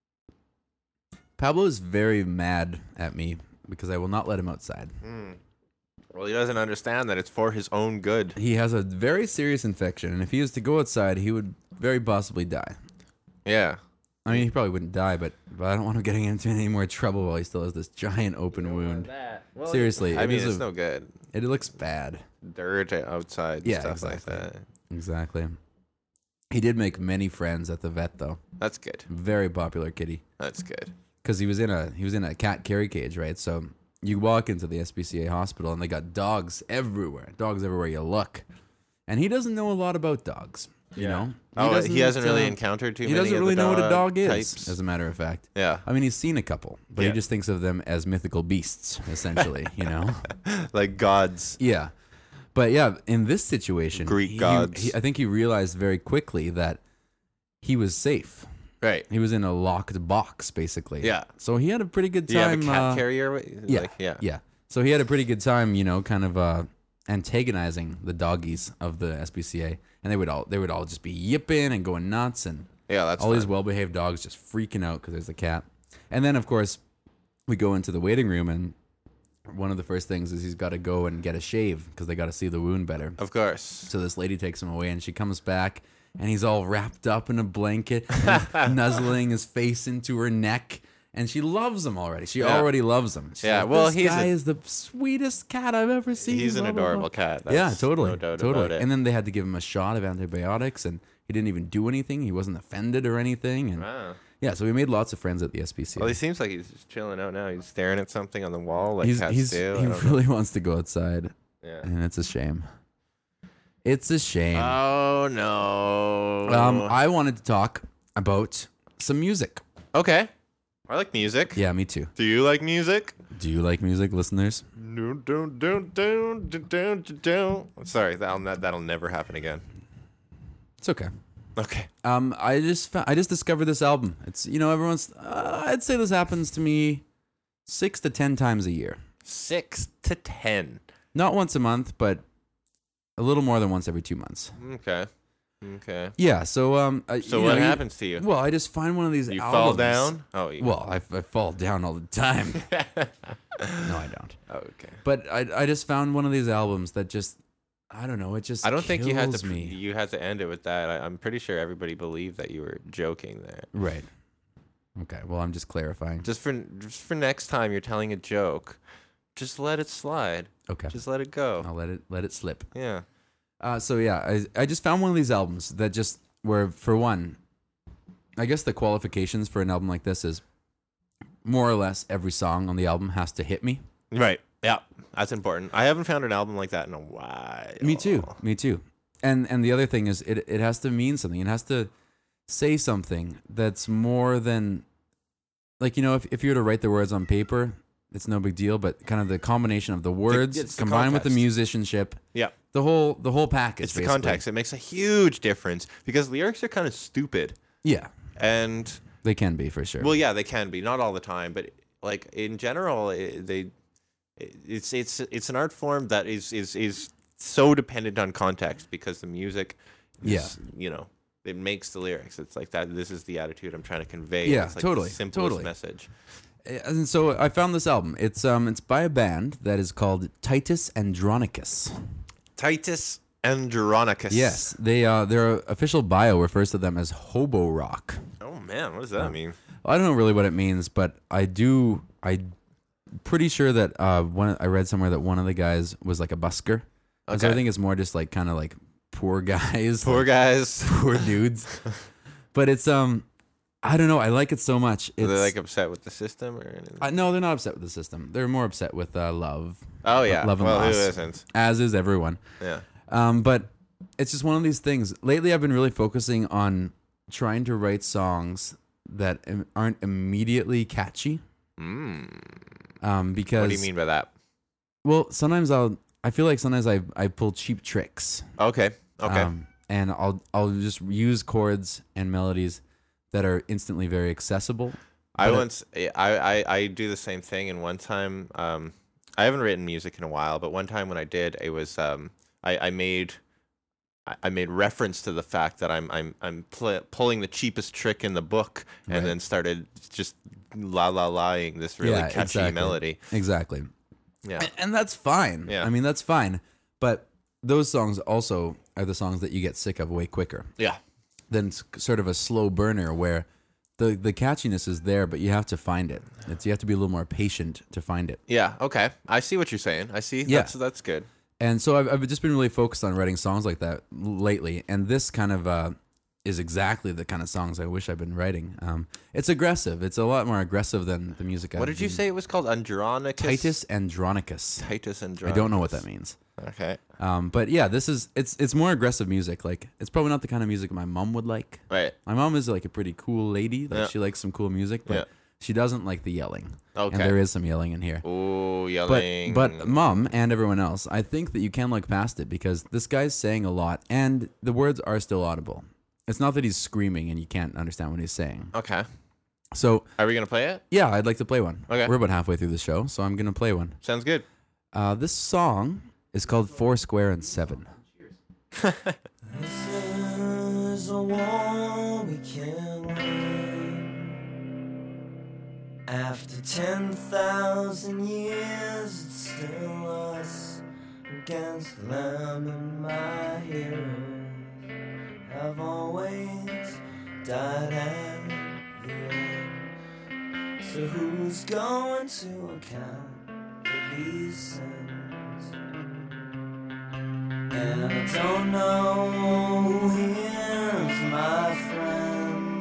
Pablo is very mad at me because I will not let him outside. Mm. Well, he doesn't understand that it's for his own good. He has a very serious infection, and if he was to go outside, he would very possibly die. Yeah. I mean, he probably wouldn't die, but, but I don't want him getting into any more trouble while he still has this giant open wound. Well, Seriously, I it mean, is it's a- no good. It looks bad. Dirt outside. And Yeah, stuff exactly. like that. Exactly. He did make many friends at the vet, though. That's good. Very popular kitty. That's good. Because he was in a he was in a cat carry cage, right? So you walk into the S P C A hospital and they got dogs everywhere, dogs everywhere you look, and he doesn't know a lot about dogs. You know, Oh, he, doesn't, hasn't really uh, encountered too He many doesn't of really the know what a dog dog is, types. as a matter of fact. Yeah. I mean, he's seen a couple, but Yeah. he just thinks of them as mythical beasts, essentially. You know. Like gods. Yeah, but yeah, in this situation, Greek he- gods. he- I think he realized very quickly that he was safe. Right. He was in a locked box, basically. Yeah. So he had a pretty good Do you have time. a cat uh, carrier? Yeah, Like, yeah. yeah. So he had a pretty good time, you know, kind of uh, antagonizing the doggies of the S P C A, and they would all they would all just be yipping and going nuts, and Yeah, that's all fun. these well-behaved dogs just freaking out because there's a cat. And then, of course, we go into the waiting room, and one of the first things is he's got to go and get a shave because they got to see the wound better. Of course. So this lady takes him away, and she comes back, and he's all wrapped up in a blanket, and nuzzling his face into her neck, and she loves him already. She Yeah. already loves him. She's Yeah, like, well, this he's guy a- is the sweetest cat I've ever seen. He's an blah, blah, blah. adorable cat. Yeah, That's totally, No doubt totally. about it. And then they had to give him a shot of antibiotics, and he didn't even do anything. He wasn't offended or anything, and Wow. yeah, so we made lots of friends at the S P C A. Well, he seems like he's just chilling out now. He's staring at something on the wall like he's cats he's do. I he don't know. really wants to go outside, Yeah. and it's a shame. It's a shame. Oh no. Um, I wanted to talk about some music. okay. I like music. Yeah, me too. Do you like music? Do you like music, listeners? Don't, don't, don't, don't, don't, don't, don't. Sorry, that'll ne- that'll never happen again. It's okay. Okay. Um, I just fo- I just discovered this album. It's you know everyone's. Uh, I'd say this happens to me six to ten times a year. Six to ten. Not once a month, but a little more than once every two months. Okay. Okay. Yeah. So um. I- So you what know, you- happens to you? Well, I just find one of these. You albums. fall down? Oh, you. Well, I, I fall down all the time. No, I don't. okay. But I I just found one of these albums that just I don't know. It just I don't think you had to. kills me. You had to end it with that. I, I'm pretty sure everybody believed that you were joking there. Right. Okay. Well, I'm just clarifying. Just for just for next time you're telling a joke, just let it slide. Okay. Just let it go. I'll let it let it slip. Yeah. Uh, so yeah, I I just found one of these albums that just were for one. I guess the qualifications for an album like this is more or less every song on the album has to hit me. Right. Yeah. That's important. I haven't found an album like that in a while. Me too. Me too. And and the other thing is it it has to mean something. It has to say something that's more than like you know if if you were to write the words on paper, it's no big deal. But kind of the combination of the words it's the combined with the context. musicianship, Yeah. the whole the whole package. It's the basically. context. It makes a huge difference because lyrics are kind of stupid. Yeah, And they can be for sure. well, yeah, they can be. Not all the time, but like in general, it, they it's it's it's an art form that is is is so dependent on context because the music is, Yeah. you know, it makes the lyrics. It's like that. This is the attitude I'm trying to convey. Yeah, it's like totally, The simplest totally. message. And so I found this album. It's um it's by a band that is called Titus Andronicus. Titus Andronicus. Yes, they uh their official bio refers to them as hobo rock. Oh man, what does that mean? I don't know really what it means, but I do. I pretty sure that uh one I read somewhere that one of the guys was like a busker, and so I Okay. think it's more just like kind of like poor guys. Poor like, guys. poor dudes. But it's um, I don't know. I like it so much. It's Are they like upset with the system or anything? uh, no, they're not upset with the system. They're more upset with uh, love. Oh yeah. Love and well, loss. who isn't? As is everyone. Yeah. Um, but it's just one of these things. Lately, I've been really focusing on trying to write songs that im- aren't immediately catchy. Mm. Um, because What do you mean by that? Well, sometimes I'll. I feel like sometimes I I pull cheap tricks. Okay. Okay. Um, and I'll I'll just use chords and melodies that are instantly very accessible. I but it- once I, I I do the same thing, and one time um I haven't written music in a while, but one time when I did, it was um I, I made I- I made reference to the fact that I'm I'm I'm pl- pulling the cheapest trick in the book, and Right. then started just la la laing this really Yeah, catchy exactly. melody. Exactly. Yeah. And, and that's fine. Yeah. I mean, that's fine. But those songs also are the songs that you get sick of way quicker Yeah. than s- sort of a slow burner where the, the catchiness is there, but you have to find it. It's, you have to be a little more patient to find it. Yeah. Okay. I see what you're saying. I see. Yeah. That's that's good. And so I've, I've just been really focused on writing songs like that lately. And this kind of uh, is exactly the kind of songs I wish I'd been writing. Um, it's aggressive. It's a lot more aggressive than the music I've What did you been- say it was called? Andronicus. Titus Andronicus. Titus Andronicus. I don't know what that means. Okay. Um, but yeah, this is it's it's more aggressive music. Like it's probably not the kind of music my mom would like. Right. My mom is like a pretty cool lady. Like Yeah. she likes some cool music, but Yeah. she doesn't like the yelling. Okay. And there is some yelling in here. Ooh, But yelling. but mom and everyone else, I think that you can look past it because this guy's saying a lot and the words are still audible. It's not that he's screaming and you can't understand what he's saying. Okay. So Are we gonna play it? yeah, I'd like to play one. Okay. We're about halfway through the show, so I'm gonna play one. Sounds good. Uh, this song is called Four Square and Seven. There's a wall we can win. After ten thousand years, it's still us against them, and my heroes have always died at the end. So who's going to account for these sins? And I don't know who is my friend.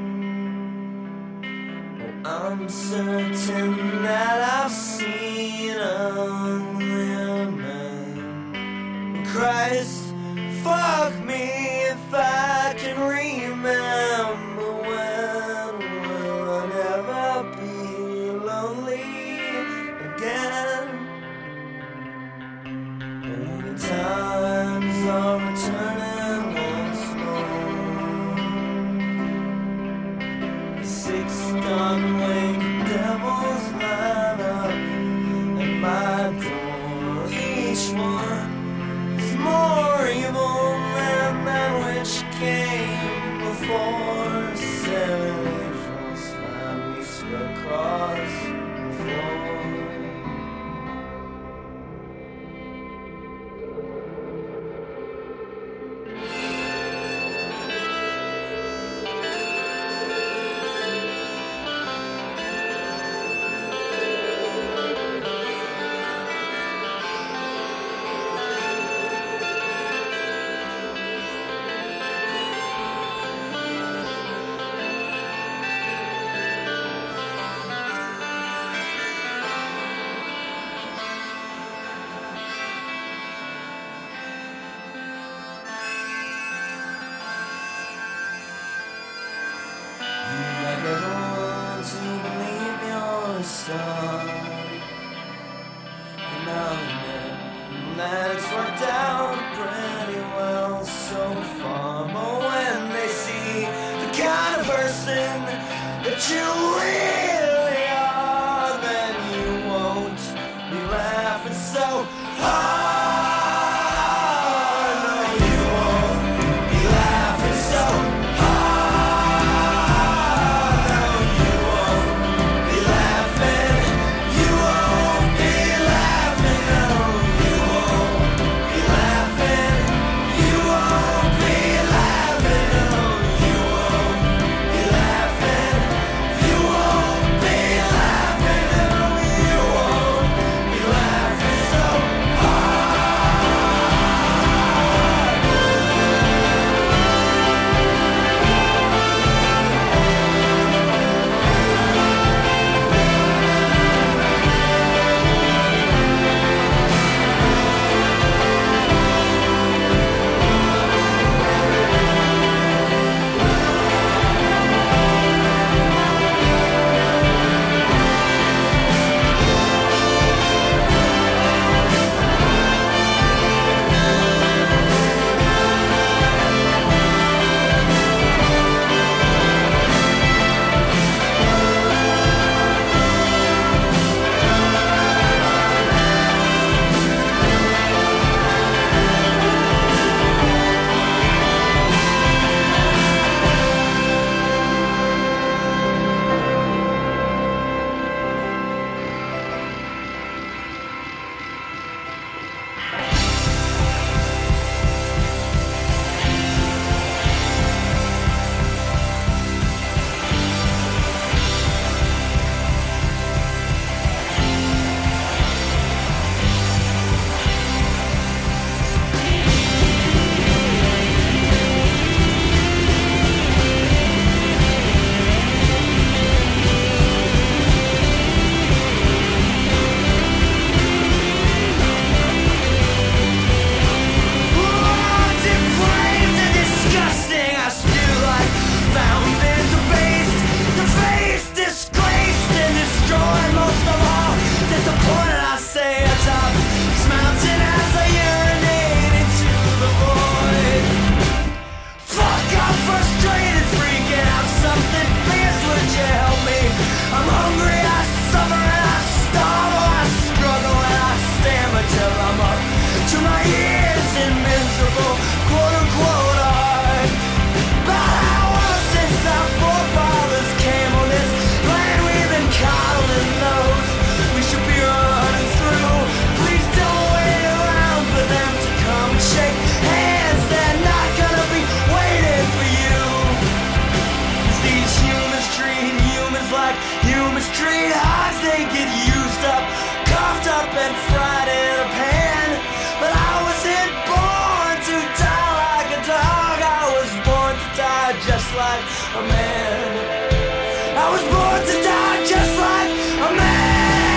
Oh, I'm certain that I've seen uglier men. Christ, fuck me if I can remember when will I never be lonely again. And the times are returning once more. The six gun-winged devils line up at my door. Each one is more evil than that which came before. Seven angels finally spread across the floor. You'd like everyone to believe you're a star. And now and then that it's worked out pretty well so far. But when they see the kind of person that you really are, then you won't be laughing so hard. No, you won't be laughing so hard. No, you won't be laughing. You won't be laughing. No, you won't be laughing. You won't be laughing. No, you won't be laughing. You up and fried in a pan. But I wasn't born to die like a dog. I was born to die just like a man. I was born to die just like a man.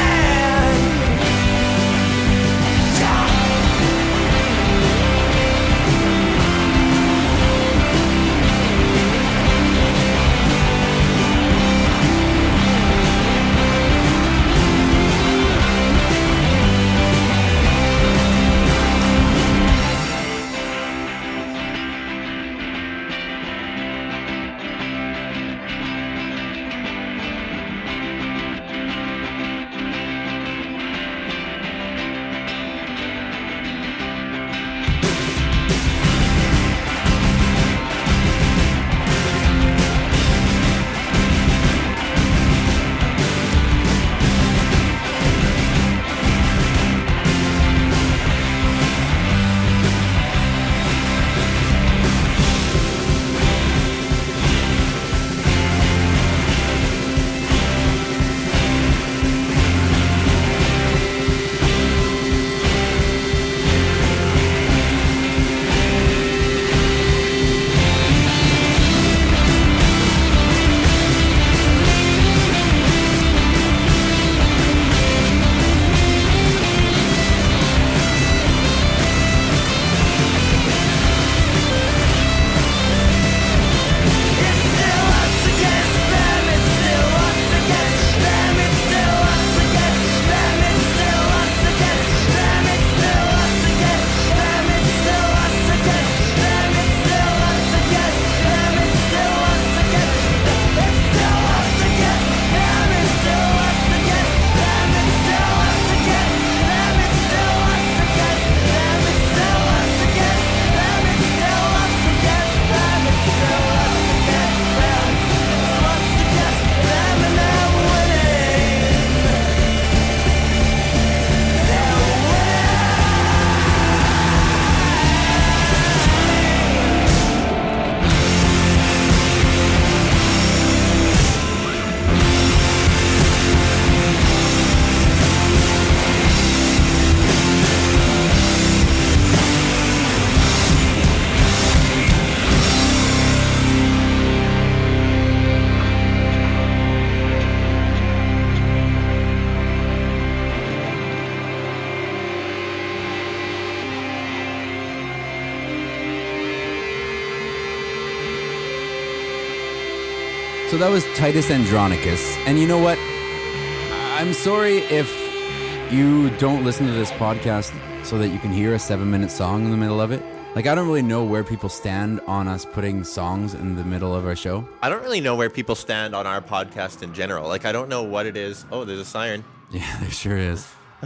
So that was Titus Andronicus. And you know what? I'm sorry if you don't listen to this podcast so that you can hear a seven-minute song in the middle of it. Like, I don't really know where people stand on us putting songs in the middle of our show. I don't really know where people stand on our podcast in general. Like, I don't know what it is. Oh, there's a siren. Yeah, there sure is.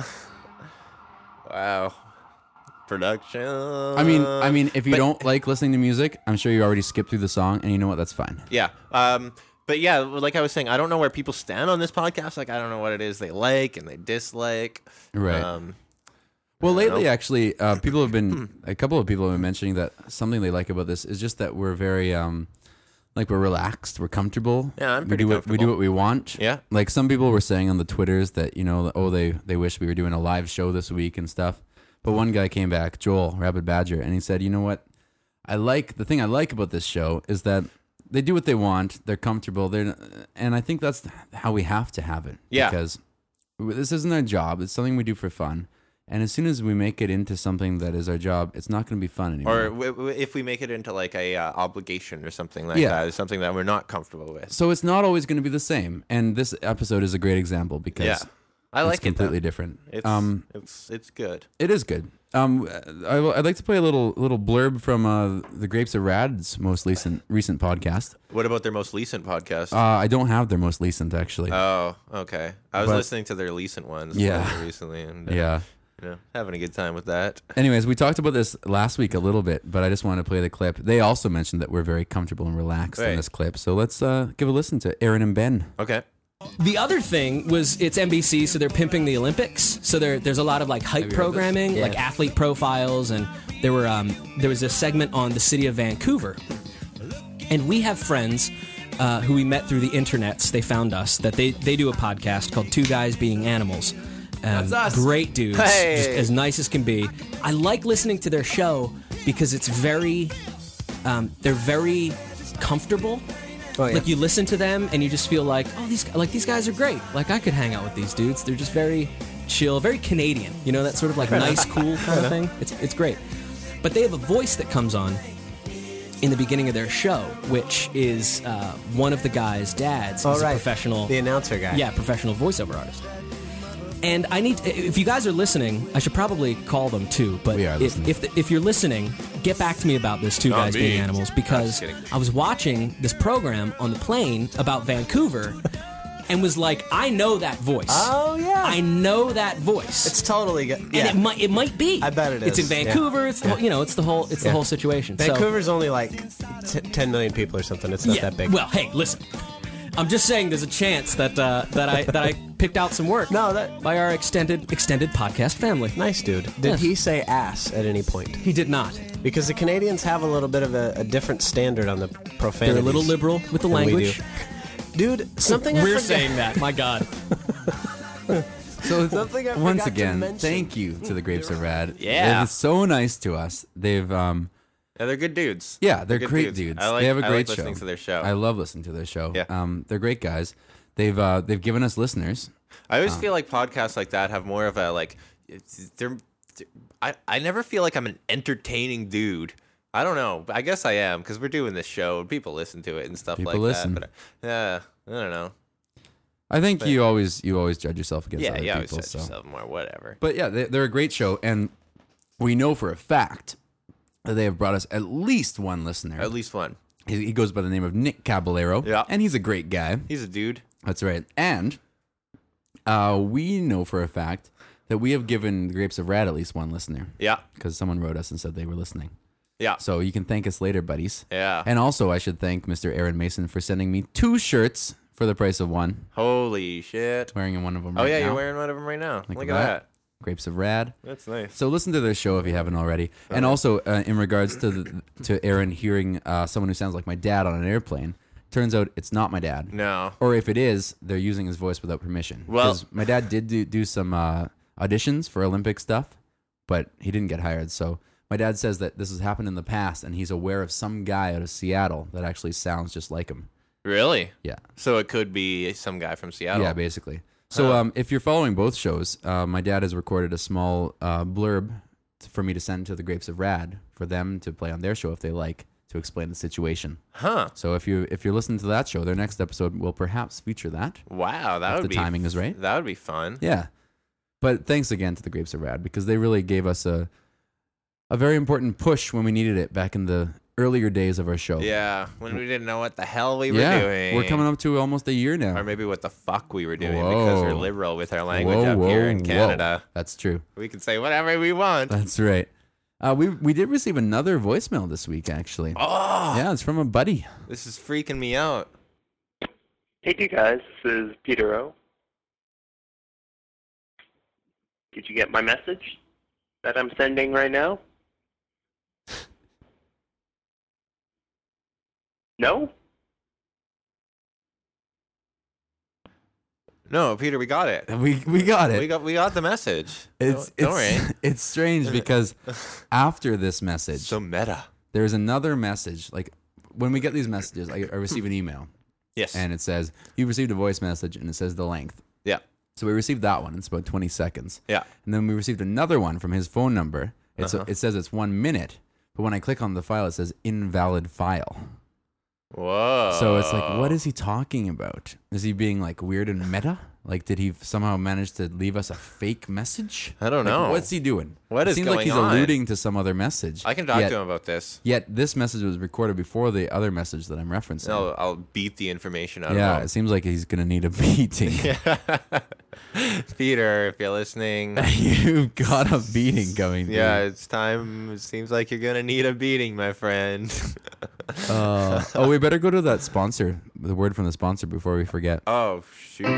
Wow. Production. I mean, I mean, if you But- don't like listening to music, I'm sure you already skipped through the song, and you know what? That's fine. Yeah. Um, but yeah, like I was saying, I don't know where people stand on this podcast. Like, I don't know what it is they like and they dislike. Right. Um, Well, I don't lately, know. actually, uh, people have been, a couple of people have been mentioning that something they like about this is just that we're very, um, like, we're relaxed, we're comfortable. Yeah, I'm we pretty do what, We do comfortable. what we want. Yeah. Like, some people were saying on the Twitters that, you know, oh, they, they wish we were doing a live show this week and stuff. But one guy came back, Joel, Rapid Badger, and he said, you know what? I like, the thing I like about this show is that they do what they want, they're comfortable, they're, and I think that's how we have to have it. Yeah. Because this isn't our job, it's something we do for fun. And as soon as we make it into something that is our job, it's not going to be fun anymore. Or w- w- if we make it into like a uh, obligation or something like Yeah. that, it's something that we're not comfortable with. So it's not always going to be the same. And this episode is a great example because Yeah, I it's like it. completely though. different. It's um, it's it's good. it is good. Um, I, I'd like to play a little little blurb from uh, the Grapes of Rad's most recent recent podcast. What about their most recent podcast? Uh, I don't have their most recent actually. oh, okay. I was but- listening to their recent ones. Yeah. uh, recently, and uh, yeah. you know, having a good time with that. Anyways, we talked about this last week a little bit, but I just wanted to play the clip. They also mentioned that we're very comfortable and relaxed in Right. this clip. So let's uh, give a listen to Aaron and Ben. Okay. The other thing was it's N B C, so they're pimping the Olympics. So there, there's a lot of like hype you heard this? programming, Yeah. like athlete profiles, and there were um, there was a segment on the city of Vancouver, and we have friends uh, who we met through the internets. They found us that they they do a podcast called Two Guys Being Animals. Um, That's us. Great dudes, Hey. just as nice as can be. I like listening to their show because it's very, um, they're very comfortable. Oh, yeah. Like you listen to them and you just feel like, oh, these like these guys are great. Like I could hang out with these dudes. They're just very chill, very Canadian. You know, that sort of like nice, cool kind of thing. It's it's great. But they have a voice that comes on in the beginning of their show, which is uh, one of the guys' dads. Oh, He's right. a professional, The announcer guy. yeah, professional voiceover artist. And I need, if you guys are listening, I should probably call them too. But We are if listening. if, the, if you're listening, get back to me about this. Two Not guys me. being animals, because I'm just kidding. I was watching this program on the plane about Vancouver, and was like, I know that voice. Oh, yeah. I know that voice. It's totally good. and Yeah. it might it might be. I bet it It's in is, yeah. Vancouver. It's the Yeah. whole, you know it's the whole it's the Yeah. whole situation. So- Vancouver's only like t- ten million people or something. It's not yeah. that big. Well, hey, listen. I'm just saying there's a chance that uh, that I that I picked out some work. No, that- by our extended extended podcast family. Nice dude. Did Yes. he say ass at any point? He did not. Because the Canadians have a little bit of a, a different standard on the profanity. They're a little liberal with the than we language. do. Dude, something I We're forgot- saying that. My God. So Something I once forgot to again, mention. thank you to the Grapes of Rad. Yeah. They're so nice to us. They've um Yeah, they're good dudes. yeah, they're, good great dudes. I like, they have a I great like listening show. to their show. I love listening to their show. Yeah. Um they're great guys. They've uh they've given us listeners. I always feel like podcasts like that have more of a like. It's, they're, I I never feel like I'm an entertaining dude. I don't know. I guess I am because we're doing this show and people listen to it and stuff People like listen. that. But yeah, I don't know. I think you always you always judge yourself against Yeah, other yeah, I always people. judge So. yourself more. Whatever. But yeah, they, they're a great show, and we know for a fact that they have brought us at least one listener. At least one. He, he goes by the name of Nick Caballero. Yeah. And he's a great guy. He's a dude. That's right. And uh, we know for a fact that we have given the Grapes of Rad at least one listener Yeah. because someone wrote us and said they were listening. Yeah. So you can thank us later, buddies. Yeah. And also, I should thank Mister Aaron Mason for sending me two shirts for the price of one. Holy shit. Wearing one of them Oh right yeah, now. you're wearing one of them right now. Look Look, at at that. that. Grapes of Rad. That's nice. So listen to their show if you haven't already. And also, uh, in regards to the, to Aaron hearing uh, someone who sounds like my dad on an airplane, turns out it's not my dad. No. Or if it is, they're using his voice without permission. Well- 'Cause my dad did do, do some uh, auditions for Olympic stuff, but he didn't get hired. So my dad says that this has happened in the past, and he's aware of some guy out of Seattle that actually sounds just like him. Really? Yeah. So it could be some guy from Seattle. Yeah, basically. So Huh. um, if you're following both shows, uh, my dad has recorded a small uh, blurb t- for me to send to the Grapes of Rad for them to play on their show if they like to explain the situation. Huh. So if you if you're listening to that show, their next episode will perhaps feature that. Wow. That If would the be timing is right. That would be fun. Yeah. But thanks again to the Grapes of Rad because they really gave us a a very important push when we needed it back in the earlier days of our show. Yeah. When we didn't know what the hell we were yeah. doing. We're coming up to almost a year now. Or maybe what the fuck we were doing because we're Whoa. liberal with our language Whoa, up whoa, here in whoa. Canada. That's true. We can say whatever we want. That's right. Uh, we we did receive another voicemail this week, actually. Oh, Yeah, it's from a buddy. this is freaking me out. Hey, you guys, this is Peter O. Did you get my message that I'm sending right now? No? No, Peter, we got it. We we got it. We got we got the message. it's don't, don't it's worry. it's strange because after this message, So meta. there's another message. Like when we get these messages, I, I receive an email Yes. and it says you received a voice message and it says the length. yeah. So we received that one. It's about twenty seconds. Yeah. And then we received another one from his phone number. It's Uh-huh. it says it's one minute, but when I click on the file, it says invalid file. Whoa. So it's like, what is he talking about? Is he being like weird and meta? Like, did he somehow manage to leave us a fake message? I don't Like, know. what's he doing? What it is seems like going he's on? alluding to some other message. I can talk yet, to him about this. Yet this message was recorded before the other message that I'm referencing. I'll, I'll beat the information out yeah, of it him. seems like he's gonna need a beating. Peter, if you're listening, You've got a beating going. yeah, dude. it's time. It seems like you're gonna need a beating, my friend. Uh, oh, we better go to that sponsor. The word from the sponsor before we forget. oh shoot.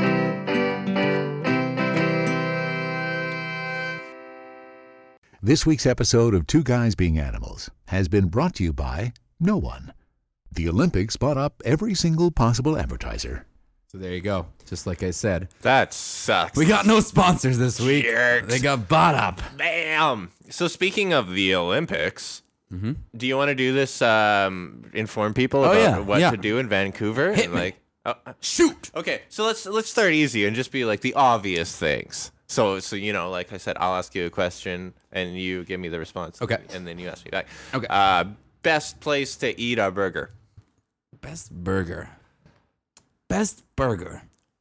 This week's episode of Two Guys Being Animals has been brought to you by no one. The Olympics bought up every single possible advertiser. So there you go. Just like I said. That sucks. We got no sponsors this week. Jerks. They got bought up. Bam. So speaking of the Olympics, Mm-hmm. do you want to do this? Um, inform people Oh, about yeah, what yeah. to do in Vancouver. Hit and me. like, oh, uh, Shoot. okay. So let's let's start easy and just be like the obvious things. So so you know, like I said, I'll ask you a question and you give me the response. Okay. And then you ask me back. Okay. Uh, best place to eat a burger. Best burger. Best burger.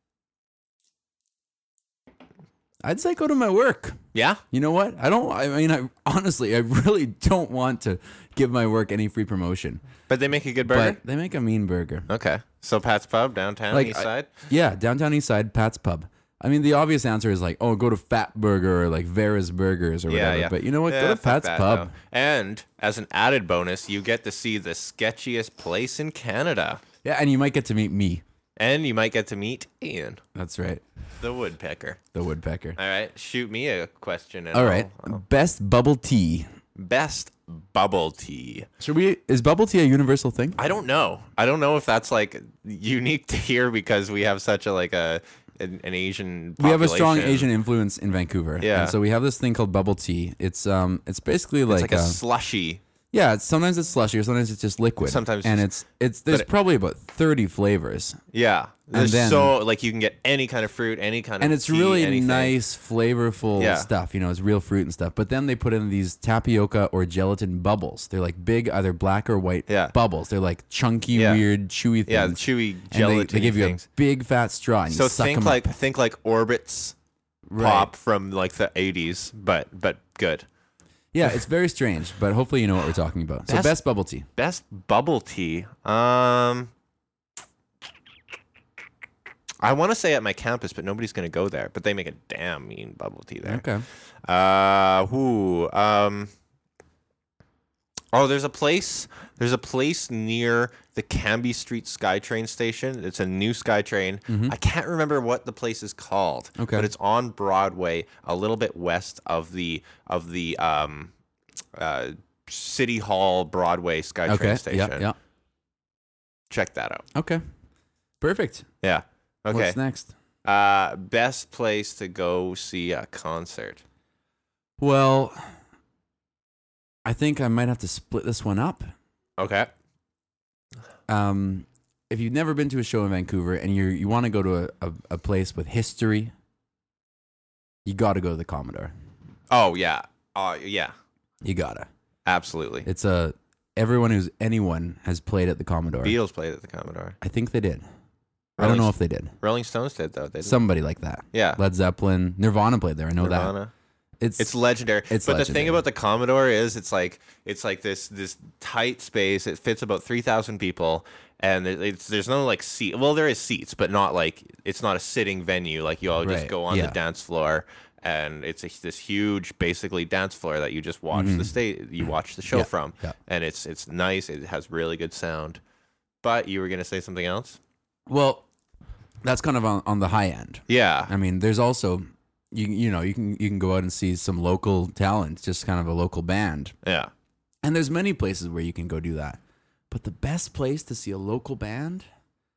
I'd say go to my work. Yeah. You know what? I don't, I mean, I honestly, I really don't want to give my work any free promotion. But they make a good burger. But they make a mean burger. Okay. So Pat's Pub downtown Like, East I- Side. Yeah, downtown East Side, Pat's Pub. I mean, the obvious answer is like, oh, go to Fat Burger or like Vera's Burgers or Yeah, whatever. yeah. But you know what? Yeah, go to fuck Pat's that, Pub. though. And as an added bonus, you get to see the sketchiest place in Canada. Yeah, and you might get to meet me. And you might get to meet Ian, That's right. the woodpecker. The woodpecker. All right, shoot me a question. And All I'll- right. I'll- Best bubble tea. Best bubble tea. Should we, is bubble tea a universal thing? I don't know. I don't know if that's like unique to here because we have such a like a an, an Asian. We have a strong population. Asian influence in Vancouver. Yeah. And so we have this thing called bubble tea. It's um it's basically It's like, like a uh, slushy. yeah, it's, sometimes it's slushy or sometimes it's just liquid. Sometimes and just- it's it's there's it- probably about thirty flavors. Yeah, there's then- so like you can get any kind of fruit, any kind of And it's tea, really anything. nice, flavorful Yeah. stuff. You know, it's real fruit and stuff. But then they put in these tapioca or gelatin bubbles. They're like big, either black or white Yeah. bubbles. They're like chunky, Yeah. weird, chewy things. Yeah, the chewy And they, gelatin. they give you things. a big fat straw and So you suck think 'em like up. think like Orbit's Right. pop from like the eighties, but but good. Yeah, it's very strange, but hopefully you know what we're talking about. So Best- best bubble tea. Best bubble tea. Um, I want to say at my campus, but nobody's gonna go there. But they make a damn mean bubble tea there. Okay. Uh, who? Um. Oh, there's a place. There's a place near the Cambie Street SkyTrain station. It's a new SkyTrain. I can't remember what the place is called. Okay. But it's on Broadway, a little bit west of the of the um, uh, City Hall Broadway SkyTrain Okay. station. Yeah. Yeah. Check that out. Okay. Perfect. Yeah. Okay. What's next? Uh, best place to go see a concert. Well, I think I might have to split this one up. Okay. Um, if you've never been to a show in Vancouver and you you want to go to a, a, a place with history, you got to go to the Commodore. Oh yeah. Uh, yeah. You gotta. Absolutely. It's a everyone who's anyone has played at the Commodore. Beatles played at the Commodore. I think they did. I don't Rolling know S- if they did. Rolling Stones did though. They didn't. Somebody like that. Yeah. Led Zeppelin, Nirvana played there. I know that. Nirvana. It's It's legendary. It's but the legendary. thing about the Commodore is it's like it's like this this tight space. It fits about three thousand people, and there- it's, there's no like seat. Well, there is seats, but not like it's not a sitting venue. Like you all just Right, go on yeah. the dance floor, and it's a, this huge, basically dance floor that you just watch the state. You watch the show Mm-hmm. Yeah, from, yeah. and it's it's nice. It has really good sound. But you were gonna say something else? well, that's kind of on, on the high end. Yeah. I mean, there's also you you know you can you can go out and see some local talent, just kind of a local band, Yeah. and there's many places where you can go do that. But the best place to see a local band,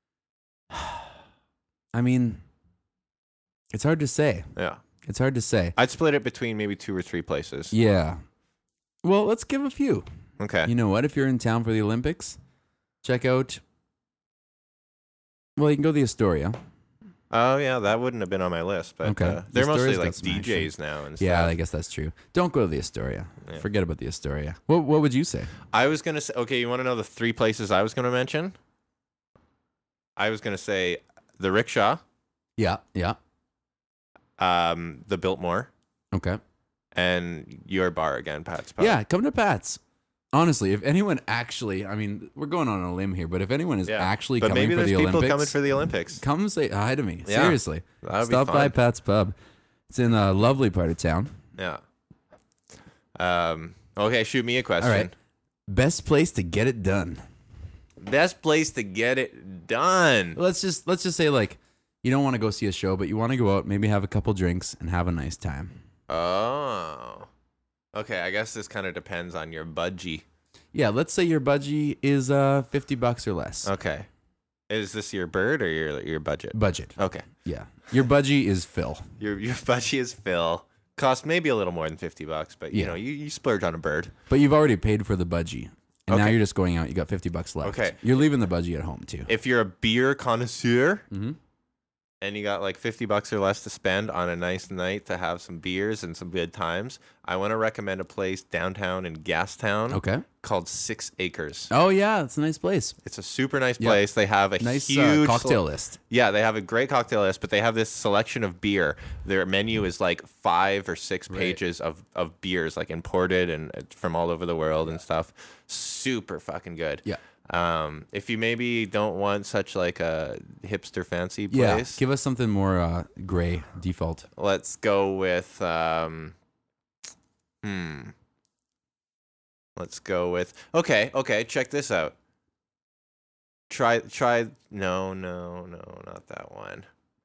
I mean, it's hard to say. Yeah. It's hard to say. I'd split it between maybe two or three places. Yeah. Well, let's give a few. Okay. You know what? If you're in town for the Olympics, check out. Well, you can go to the Astoria. Oh yeah, that wouldn't have been on my list, but Okay. uh, they're The mostly Astoria's got like some D action. Js now and Yeah, stuff. I guess that's true. Don't go to the Astoria. Yeah. Forget about the Astoria. What What would you say? I was gonna say, okay, you want to know the three places I was gonna mention? I was gonna say the Rickshaw, Yeah. Yeah. um, the Biltmore, Okay. and your bar again, Pat's Pub. Yeah, come to Pat's. Honestly, if anyone actually, I mean, we're going on a limb here, but if anyone is Yeah. actually but coming maybe for there's the people Olympics, coming for the Olympics. come say hi to me. Yeah. Seriously. That'd be Stop by fun. Pat's Pub. It's in a lovely part of town. Yeah. Um. Okay, shoot me a question. All right. Best place to get it done. Best place to get it done. Let's just let's just say like you don't want to go see a show, but you want to go out, maybe have a couple drinks and have a nice time. Oh. Okay, I guess this kind of depends on your budgie. Yeah, let's say your budgie is uh fifty bucks or less. Okay. Is this your bird or your your budget? Budget. Okay. Yeah. Your budgie is Phil. Your your budget is Phil. Cost maybe a little more than fifty bucks, but you Yeah. know you, you splurge on a bird. But you've already paid for the budgie. And now Okay. you're just going out. You got fifty bucks left. Okay. You're leaving the budgie at home too. If you're a beer connoisseur Mm-hmm. and you got like fifty bucks or less to spend on a nice night to have some beers and some good times, I want to recommend a place downtown in Gastown Okay. called Six Acres. Oh yeah, it's a nice place. It's a super nice Yeah. place. They have a Nice huge uh, cocktail sele- list. Yeah, they have a great cocktail list, but they have this selection of beer. Their menu is like five or six Right. pages of, of beers, like imported and uh, from all over the world and stuff. Super fucking good. Yeah. Um, if you maybe don't want such like a hipster fancy Yeah. place, Give us something more uh, gray default. let's go with um, hmm. Let's go with okay, okay. Check this out. Try, try. No, no, no, not that one.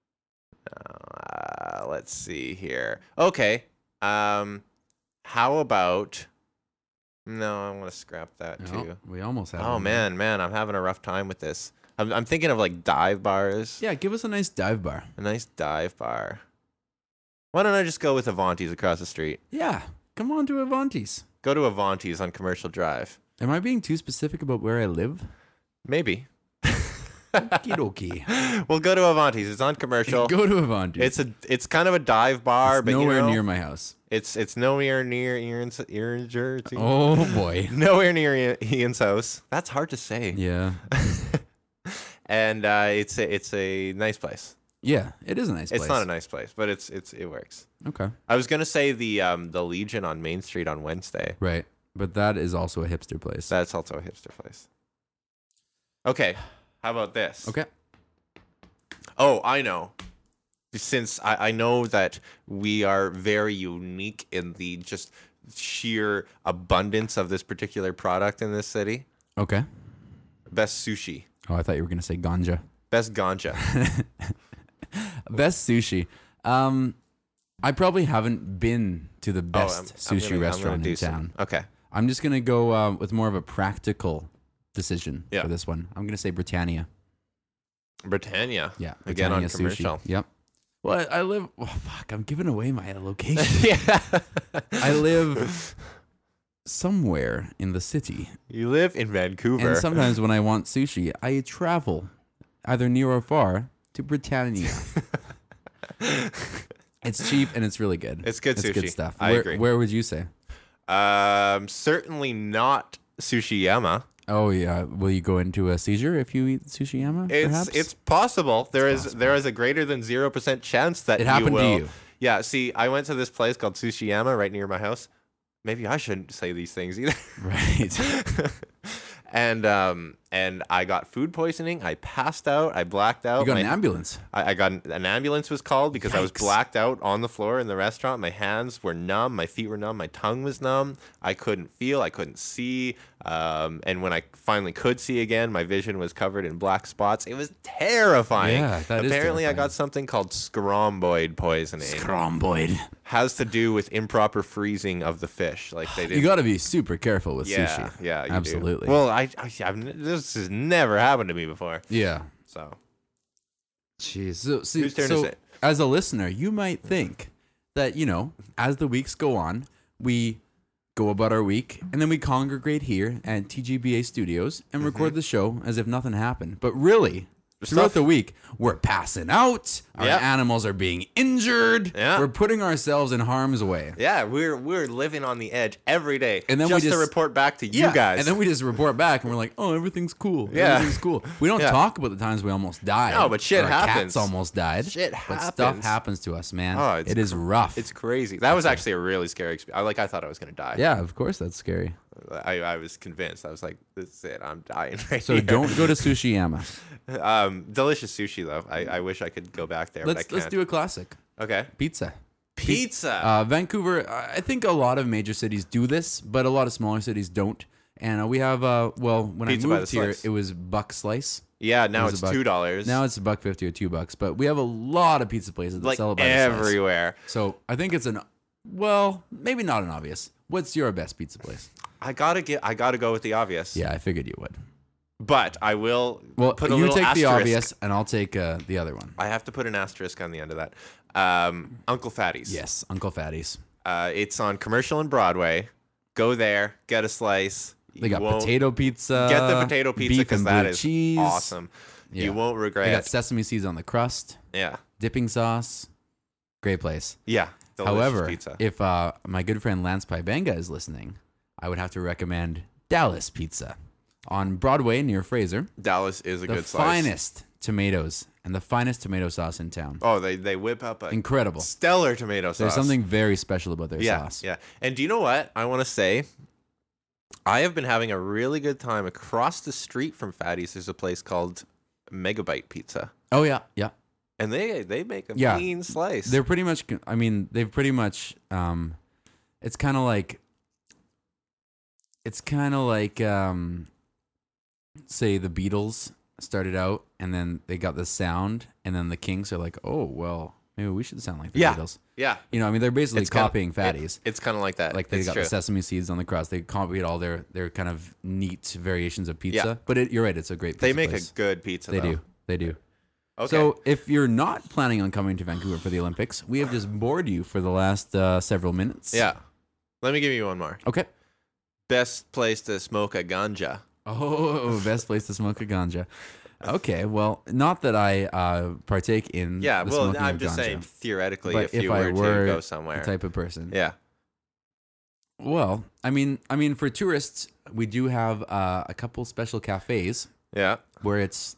Uh, let's see here. Okay. Um, how about? No, I'm gonna scrap that No, too. we almost have. Oh one. man, man, I'm having a rough time with this. I'm, I'm thinking of like dive bars. Yeah, give us a nice dive bar. A nice dive bar. Why don't I just go with Avanti's across the street? Yeah, come on to Avanti's. Go to Avanti's on Commercial Drive. Am I being too specific about where I live? Maybe. Okie dokie. We'll go to Avanti's. It's on Commercial. Go to Avanti's. It's a it's kind of a dive bar, It's but nowhere you know, near my house. It's it's nowhere near Ian's Ian's Jersey. Oh boy. Nowhere near Ian- Ian's house. That's hard to say. Yeah. And uh, it's a, it's a nice place. Yeah, it is a nice place. It's not a nice place, but it's it's it works. Okay. I was gonna say the um the Legion on Main Street on Wednesday. Right. But that is also a hipster place. That's also a hipster place. Okay, how about this? Okay. Oh, I know. Since I, I know that we are very unique in the just sheer abundance of this particular product in this city. Okay. Best sushi. Oh, I thought you were gonna say ganja. Best ganja. Best sushi. Um, I probably haven't been to the Oh, best I'm- I'm sushi gonna- I'm gonna restaurant do in some- town. Okay. I'm just gonna go uh, with more of a practical decision Yeah. for this one. I'm gonna say Britannia. Britannia. Yeah. Again on Britannia sushi. Commercial. Yep. Well, I, I live. Oh, fuck! I'm giving away my location. Yeah. I live somewhere in the city, You live in Vancouver. and sometimes when I want sushi, I travel either near or far to Britannia. It's cheap and it's really good. It's good It's sushi. good stuff. I where, agree. Where would you say? Um, certainly not Sushiyama. Oh yeah. Will you go into a seizure if you eat sushiyama? It's perhaps? it's possible. There is possible. there is a greater than zero percent chance that It happened you to will. you. Yeah. See, I went to this place called Sushiyama right near my house. Maybe I shouldn't say these things either. right. and um and I got food poisoning. I passed out. I blacked out. You got My- an ambulance. I, I got an, an ambulance was called because I was Yikes. blacked out on the floor in the restaurant. My hands were numb, my feet were numb, my tongue was numb. I couldn't feel, I couldn't see. Um, and when I finally could see again, my vision was covered in black spots. It was terrifying. Yeah, that is Apparently, I terrifying. got something called scromboid poisoning. Scromboid. Has to do with improper freezing of the fish. Like they did. You got to be super careful with yeah, sushi. yeah, you do. absolutely. Well, I, I I've, n- this has never happened to me before. yeah. So Jeez. So, see, Whose turn so is it? as a listener, you might think that, you know, as the weeks go on, we go about our week and then we congregate here at T G B A Studios and record the show as if nothing happened. But really, throughout Stuff- the week, we're passing out. Our Yep. animals are being injured. Yeah. We're putting ourselves in harm's way. yeah, we're we're living on the edge every day, And then we just, to just- report back to you Yeah, guys. And then we just report back and we're like, oh, everything's cool. Yeah. Everything's cool. We don't Yeah. talk about the times we almost died. No, but shit or our happens. Cats almost died. Shit But stuff happens. happens to us, man. Oh, it's it is cr- rough. It's crazy. That was actually a really scary experience. I like I thought I was gonna die. yeah, of course that's scary. I, I was convinced. I was like, this is it. I'm dying right So here. don't go to Sushiyama. Um, delicious sushi though. I, I wish I could go back there, but I Let's can't. let's do a classic. Okay. Pizza. Pizza. Uh, Vancouver, I think a lot of major cities do this, but a lot of smaller cities don't. And uh, we have, uh, well, when Pizza I by moved the here, slice. it was buck slice. yeah. Now was it's a buck. two dollars. Now it's a buck fifty or two bucks. But we have a lot of pizza places that like sell it by the slice. everywhere. So I think it's an, well, maybe not an obvious. What's your best pizza place? I gotta get. I gotta go with the obvious. Yeah, I figured you would. But I will Well, put a you little take asterisk. the obvious, and I'll take uh, the other one. I have to put an asterisk on the end of that. Um, Uncle Fatty's. Yes, Uncle Fatty's. Uh, it's on Commercial and Broadway. Go there, get a slice. They You got won't- potato pizza. Get the potato pizza beef because and that blue is cheese. awesome. Yeah. You won't regret They got it. sesame seeds on the crust, Yeah. dipping sauce. Great place. Yeah. Delicious However, pizza. if uh, my good friend Lance Paibenga is listening, I would have to recommend Dallas Pizza on Broadway near Fraser. Dallas is a The good slice. finest tomatoes and the finest tomato sauce in town. Oh, they, they whip up a Incredible. stellar tomato sauce. There's something very special about their yeah, sauce. Yeah. And do you know what? I want to say I have been having a really good time across the street from Fatty's. There's a place called Megabyte Pizza. Oh yeah, yeah. And they they make a Yeah. mean slice. They're pretty much. I mean, they've pretty much. Um, it's kind of like. It's kind of like, um, say the Beatles started out, and then they got the sound, and then the Kinks are like, oh well, maybe we should sound like the Yeah. Beatles. yeah. You know, I mean, they're basically It's kinda- copying it- Fatties. it's kind of like that. Like they It's got true. the sesame seeds on the crust. They copied all their their kind of neat variations of pizza. Yeah. But it, you're right, it's a great pizza They make place. a good pizza. They though. do. They do. Okay. So if you're not planning on coming to Vancouver for the Olympics, we have just bored you for the last uh, several minutes. yeah. Let me give you one more. Okay. Best place to smoke a ganja. Oh, best place to smoke a ganja. Okay, well, not that I uh, partake in Yeah. the Well, smoking I'm of just ganja, saying theoretically, but if, if you I were, were to go the somewhere. type of person. Yeah. Well, I mean, I mean, for tourists, we do have uh, a couple special cafes Yeah. where it's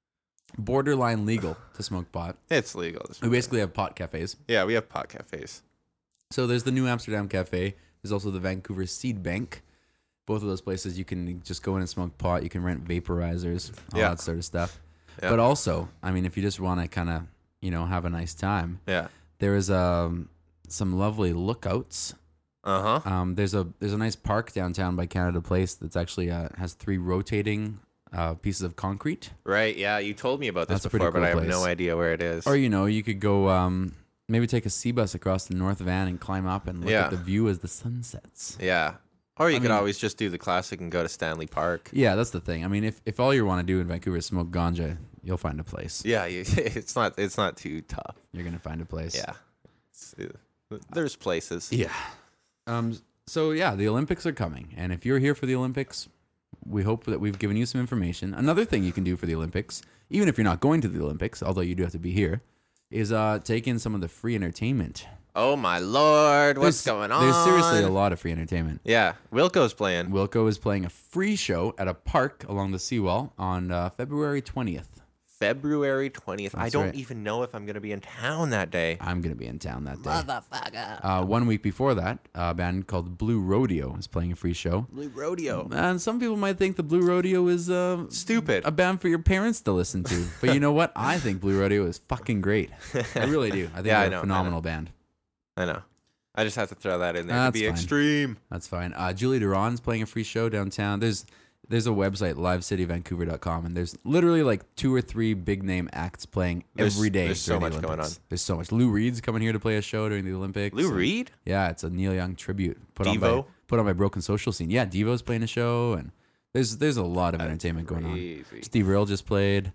borderline legal to smoke pot. It's legal. We basically have pot cafes. Yeah, we have pot cafes. So there's the New Amsterdam Cafe. There's also the Vancouver Seed Bank. Both of those places you can just go in and smoke pot. You can rent vaporizers, all Yeah. that sort of stuff. Yeah. But also, I mean, if you just want to kind of, you know, have a nice time, Yeah. there is um, some lovely lookouts. Uh huh. Um, there's a there's a nice park downtown by Canada Place that's actually uh, has three rotating uh, pieces of concrete. Right. Yeah. You told me about this That's a pretty before, but cool I have place. no idea where it is. Or you know, you could go um, maybe take a sea bus across the North Van and climb up and look Yeah. at the view as the sun sets. Yeah. Or you I could mean- always just do the classic and go to Stanley Park. Yeah, that's the thing. I mean, if, if all you want to do in Vancouver is smoke ganja, you'll find a place. Yeah. You, it's not. It's not too tough. You're gonna find a place. Yeah. It's, uh, there's places. Yeah. Um. So yeah, the Olympics are coming, and if you're here for the Olympics, we hope that we've given you some information. Another thing you can do for the Olympics, even if you're not going to the Olympics, although you do have to be here, is uh take in some of the free entertainment. Oh my lord! What's There's- going on? There's seriously a lot of free entertainment. Yeah. Wilco's playing. Wilco is playing a free show at a park along the seawall on uh, February twentieth. February twentieth. I That's don't right. even know if I'm going to be in town that day. I'm going to be in town that day. Motherfucker. Uh, one week before that, a band called Blue Rodeo is playing a free show. Blue Rodeo. And some people might think the Blue Rodeo is uh, Stupid. a band for your parents to listen to. But you know what? I think Blue Rodeo is fucking great. I really do. I think Yeah, I they're know, I a phenomenal know. band. I know. I just have to throw that in there That's to be fine. extreme. That's fine. Uh, Julie Duran's playing a free show downtown. There's there's a website, live city vancouver dot com, and there's literally like two or three big name acts playing There's- every day. there's so during the much going Olympics. on. There's so much. Lou Reed's coming here to play a show during the Olympics. Lou and- Reed? Yeah, it's a Neil Young tribute put on by Devo? put on by Broken Social Scene. Yeah, Devo's playing a show, and there's there's a lot of entertainment going on. crazy. Steve Earle just played.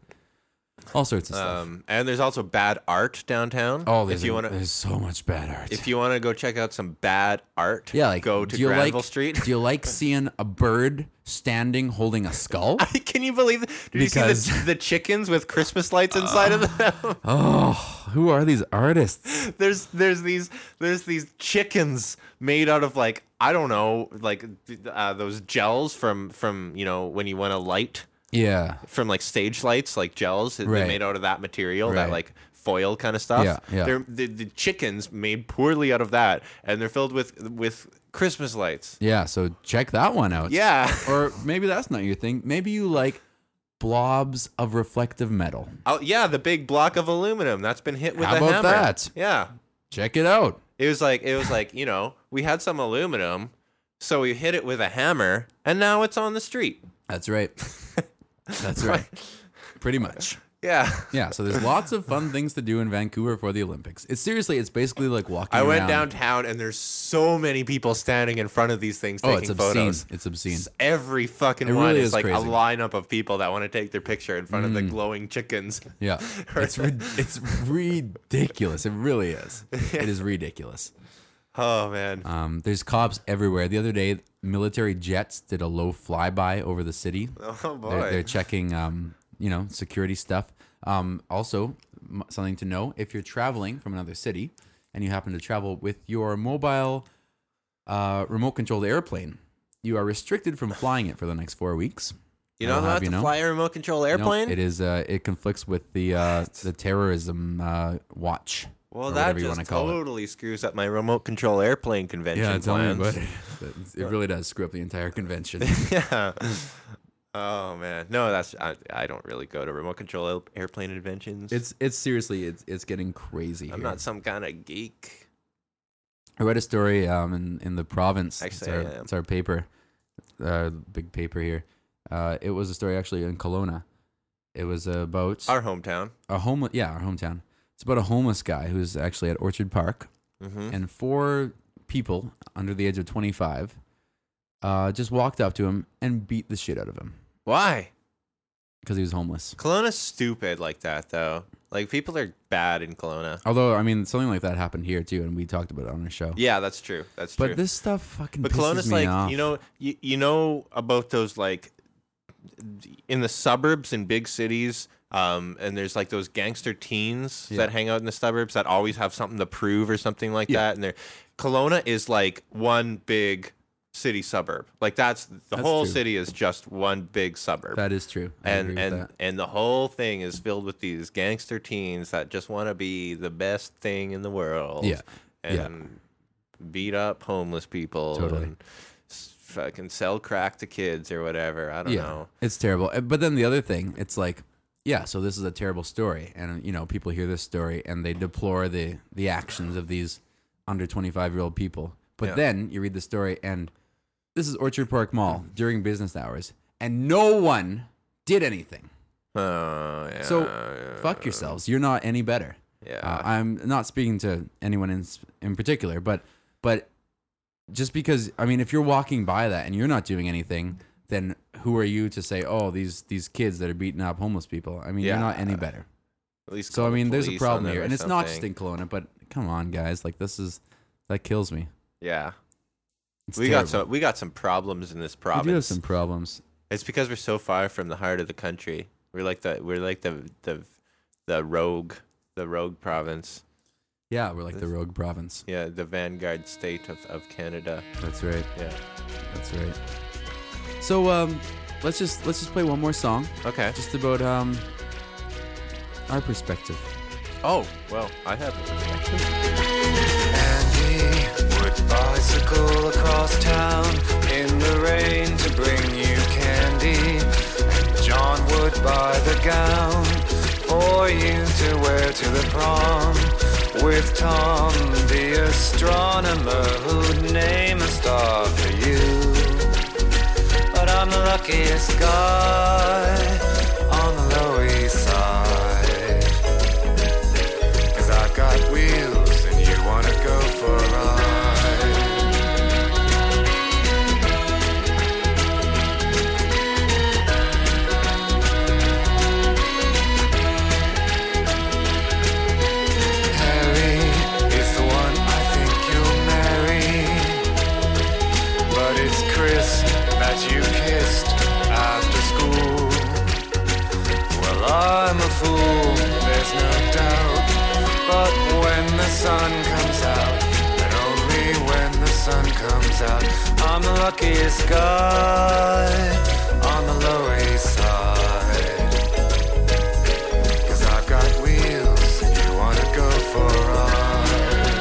All sorts of stuff. Um, and there's also bad art downtown. Oh, there's, if you a- want to, there's so much bad art. if you want to go check out some bad art, yeah, like go to do you Granville like, Street. Do you like seeing a bird standing holding a skull? Can you believe it? Did Because- you see the, the chickens with Christmas lights inside of them? Oh, who are these artists? there's there's these there's these chickens made out of like I don't know like uh, those gels from from you know when you want to light Yeah, from like stage lights like gels they're Right. made out of that material Right. that like foil kind of stuff. Yeah, yeah. They're the, the chickens made poorly out of that and they're filled with with Christmas lights. yeah. So check that one out. Yeah. Or maybe that's not your thing. Maybe you like blobs of reflective metal. Oh yeah, the big block of aluminum that's been hit with How a about hammer. that? Yeah. Check it out. It was like it was like, you know, we had some aluminum, so we hit it with a hammer, and now it's on the street. That's right. That's right. Pretty much. Yeah. Yeah, so there's lots of fun things to do in Vancouver for the Olympics. It's seriously, it's basically like walking I went around. downtown and there's so many people standing in front of these things Oh, taking it's obscene. photos. It's obscene. S- Every fucking It one really is is like crazy. a lineup of people that want to take their picture in front of the glowing chickens. Yeah, it's rid- it's ridiculous. It really is. It is ridiculous. Oh man. Um, there's cops everywhere. The other day, military jets did a low flyby over the city. Oh boy. They're, they're checking, um, you know, security stuff. Um, also, m- something to know: if you're traveling from another city and you happen to travel with your mobile, uh, remote-controlled airplane, you are restricted from flying it for the next four weeks. You're not I'll have allowed you to know. fly a remote control No, airplane? it is. Uh, it conflicts with the uh, the terrorism uh, watch. Well, or that whatever you just want to call it. totally screws up my remote control airplane convention Yeah, tell me plans. about it. It really does screw up the entire convention. Yeah. Oh man, no, that's I, I don't really go to remote control air- airplane conventions. It's it's seriously it's it's getting crazy. I'm here. not some kind of geek. I read a story um in, in the province. Actually, it's, our, I am. it's our paper, uh, big paper here. Uh, it was a story actually in Kelowna. It was about Our hometown. a homeless yeah our hometown. It's about a homeless guy who's actually at Orchard Park, Mm-hmm. and four people under the age of twenty-five uh, just walked up to him and beat the shit out of him Why? because he was homeless. Kelowna's stupid like that, though. Like, people are bad in Kelowna. Although, I mean, something like that happened here too, and we talked about it on our show. Yeah, that's true. That's true. But this stuff fucking But pisses Kelowna's me like, off. you know, you, you know about those, like, in the suburbs in big cities, um, and there's like those gangster teens Yeah. that hang out in the suburbs that always have something to prove or something like Yeah. that. And they're Kelowna is like one big city suburb. Like that's the That's whole true. city is just one big suburb. That is true. I and agree with and that. and the whole thing is filled with these gangster teens that just want to be the best thing in the world. Yeah. And Yeah. beat up homeless people. Totally. And s- fucking sell crack to kids or whatever. I don't yeah, know. it's terrible. Uh, But then the other thing, it's like, yeah, so this is a terrible story, and you know, people hear this story and they deplore the the actions of these under twenty-five year old people. But Yeah. then you read the story, and this is Orchard Park Mall during business hours, and no one did anything. Oh, yeah. So yeah, fuck yourselves. You're not any better. Yeah. Uh, I'm not speaking to anyone in in particular, but but just because, I mean, if you're walking by that and you're not doing anything, then who are you to say, oh, these these kids that are beating up homeless people? I mean, you're not any Yeah. better. At least So call I the mean, there's a police on problem them here, or and it's not just something. in Kelowna. But come on, guys, like this is that kills me. Yeah. It's We got terrible. some we got some problems in this We province. do have some problems. It's because we're so far from the heart of the country. We're like the we're like the the the rogue the rogue province. Yeah, we're like the rogue province. Yeah, the vanguard state of, of Canada. That's right. Yeah. That's right. So um, let's just let's just play one more song, Okay. just about um our perspective. Oh, well, I have a perspective. Andy would bicycle across town in the rain to bring you candy. And John would buy the gown for you to wear to the prom. With Tom, the astronomer, who'd name a star for you. But I'm the luckiest guy on the Lower East Side. 'Cause I've got wheels and you wanna go for a ride. Harry is the one I think you'll marry. But it's Chris that you kissed after school. Well, I'm a fool, there's no doubt. But when the sun comes out, and only when the sun comes out, I'm the luckiest guy on the Lower East Side. 'Cause I've got wheels, and you wanna go for a ride.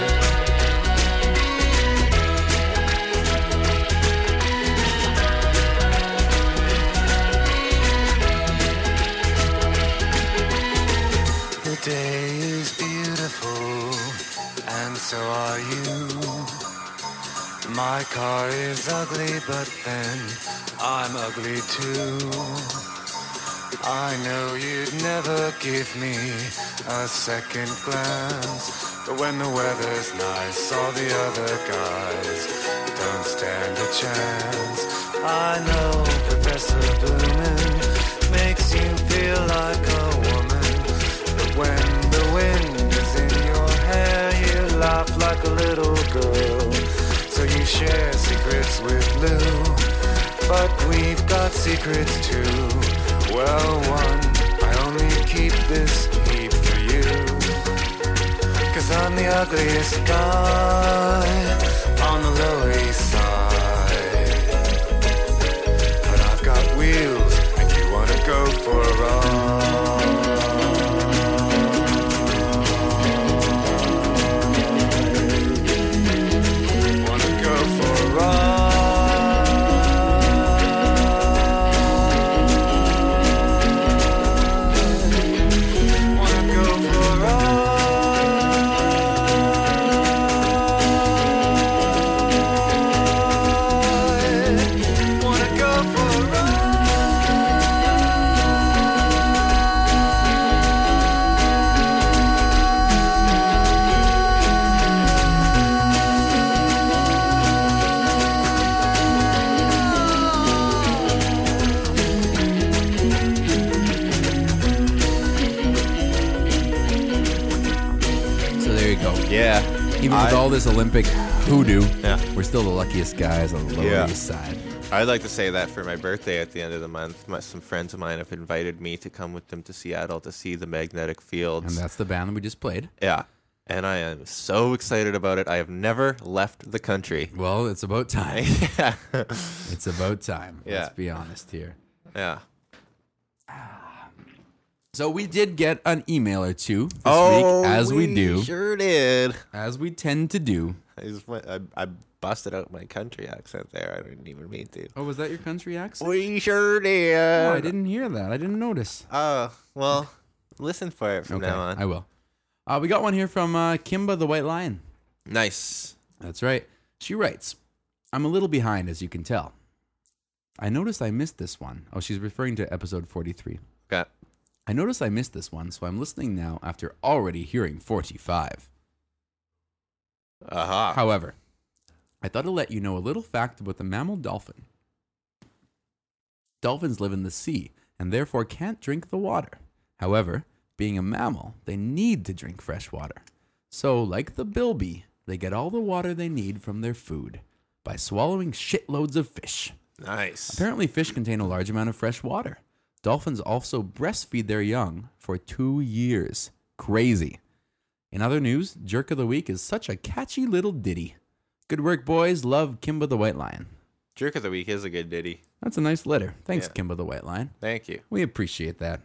The day is beautiful, and so are you. My car is ugly, but then I'm ugly too. I know you'd never give me a second glance, but when the weather's nice, all the other guys don't stand a chance. I know Professor Bloomin' makes you feel like a woman, but when the wind is in your hair, you laugh like a little girl. So you share secrets with Lou, but we've got secrets too. Well, one, I only keep this heap for you, 'cause I'm the ugliest guy on the Lower East Side. But I've got wheels, and you wanna go for a ride. Wanna go for a ride. Yeah. Even with I- all this Olympic hoodoo, Yeah. we're still the luckiest guys on the Lower Yeah. East Side. I'd like to say that for my birthday at the end of the month, my, some friends of mine have invited me to come with them to Seattle to see the Magnetic Fields. And that's the band that we just played. Yeah. And I am so excited about it. I have never left the country. Well, it's about time. yeah. It's about time. Yeah. Let's be honest here. Yeah. So we did get an email or two this Oh, week, as we, do, Sure did. as we tend to do. I just went, I, I busted out my country accent there. I didn't even mean to. Oh, was that your country accent? We sure did. Oh, I didn't hear that. I didn't notice. Oh, well, listen for it from Okay, now on. I will. Uh, we got one here from uh, Kimba the White Lion. Nice. That's right. She writes, I'm a little behind, as you can tell. I noticed I missed this one. Oh, she's referring to episode forty-three. Okay. I noticed I missed this one, so I'm listening now after already hearing forty-five. Aha. However, I thought I'd let you know a little fact about the mammal dolphin. Dolphins live in the sea and therefore can't drink the water. However, being a mammal, they need to drink fresh water. So, like the bilby, they get all the water they need from their food by swallowing shitloads of fish. Nice. Apparently, fish contain a large amount of fresh water. Dolphins also breastfeed their young for two years. Crazy. In other news, Jerk of the Week is such a catchy little ditty. Good work, boys. Love, Kimba the White Lion. Jerk of the Week is a good ditty. That's a nice letter. Thanks, Yeah. Kimba the White Lion. Thank you. We appreciate that.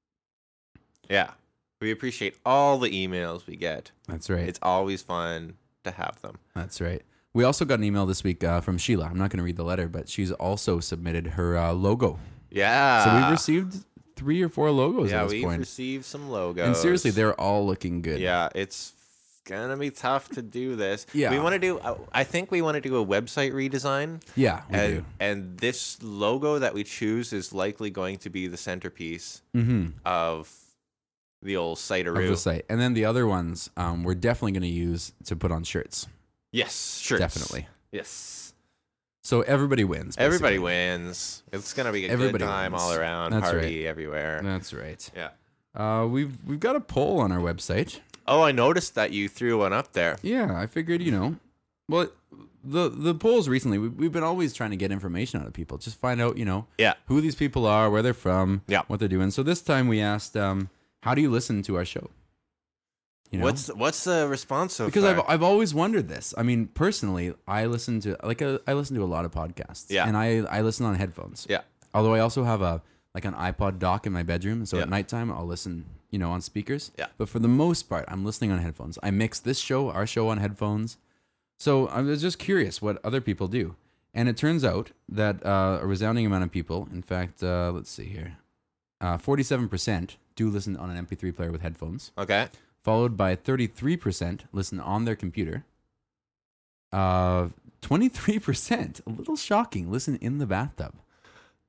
Yeah. We appreciate all the emails we get. That's right. It's always fun to have them. That's right. We also got an email this week uh, from Sheila. I'm not going to read the letter, but she's also submitted her uh, logo. Yeah. So we've received three or four logos yeah, at this we've point. received some logos. And seriously, they're all looking good. Yeah, it's gonna be tough to do this. Yeah. We want to do. uh, I think we want to do a website redesign. Yeah, we and, do. And this logo that we choose is likely going to be the centerpiece Mm-hmm. of the old Of site-a-roo. the site. And then the other ones um, we're definitely going to use to put on shirts. Yes, sure. Definitely. Yes. So everybody wins. basically. Everybody wins. It's gonna be a Everybody good time wins. all around, That's party everywhere. That's right. Yeah. Uh, we've we've got a poll on our website. Oh, I noticed that you threw one up there. Yeah, I figured, you know, well, the the polls recently, we, we've been always trying to get information out of people, just find out, you know, Yeah. who these people are, where they're from, Yeah. what they're doing. So this time we asked, um, how do you listen to our show? You know? What's what's the response so because far? I've I've always wondered this. I mean, personally, I listen to like a, I listen to a lot of podcasts. Yeah. And I I listen on headphones. Yeah. Although I also have a like an iPod dock in my bedroom, so Yeah. at nighttime I'll listen, you know, on speakers. Yeah. But for the most part, I'm listening on headphones. I mix this show, our show, on headphones. So I was just curious what other people do, and it turns out that uh, a resounding amount of people, in fact, uh, let's see here, uh, forty-seven percent do listen on an M P three player with headphones. Okay. Followed by thirty-three percent listen on their computer. Uh, twenty-three percent, a little shocking, listen in the bathtub.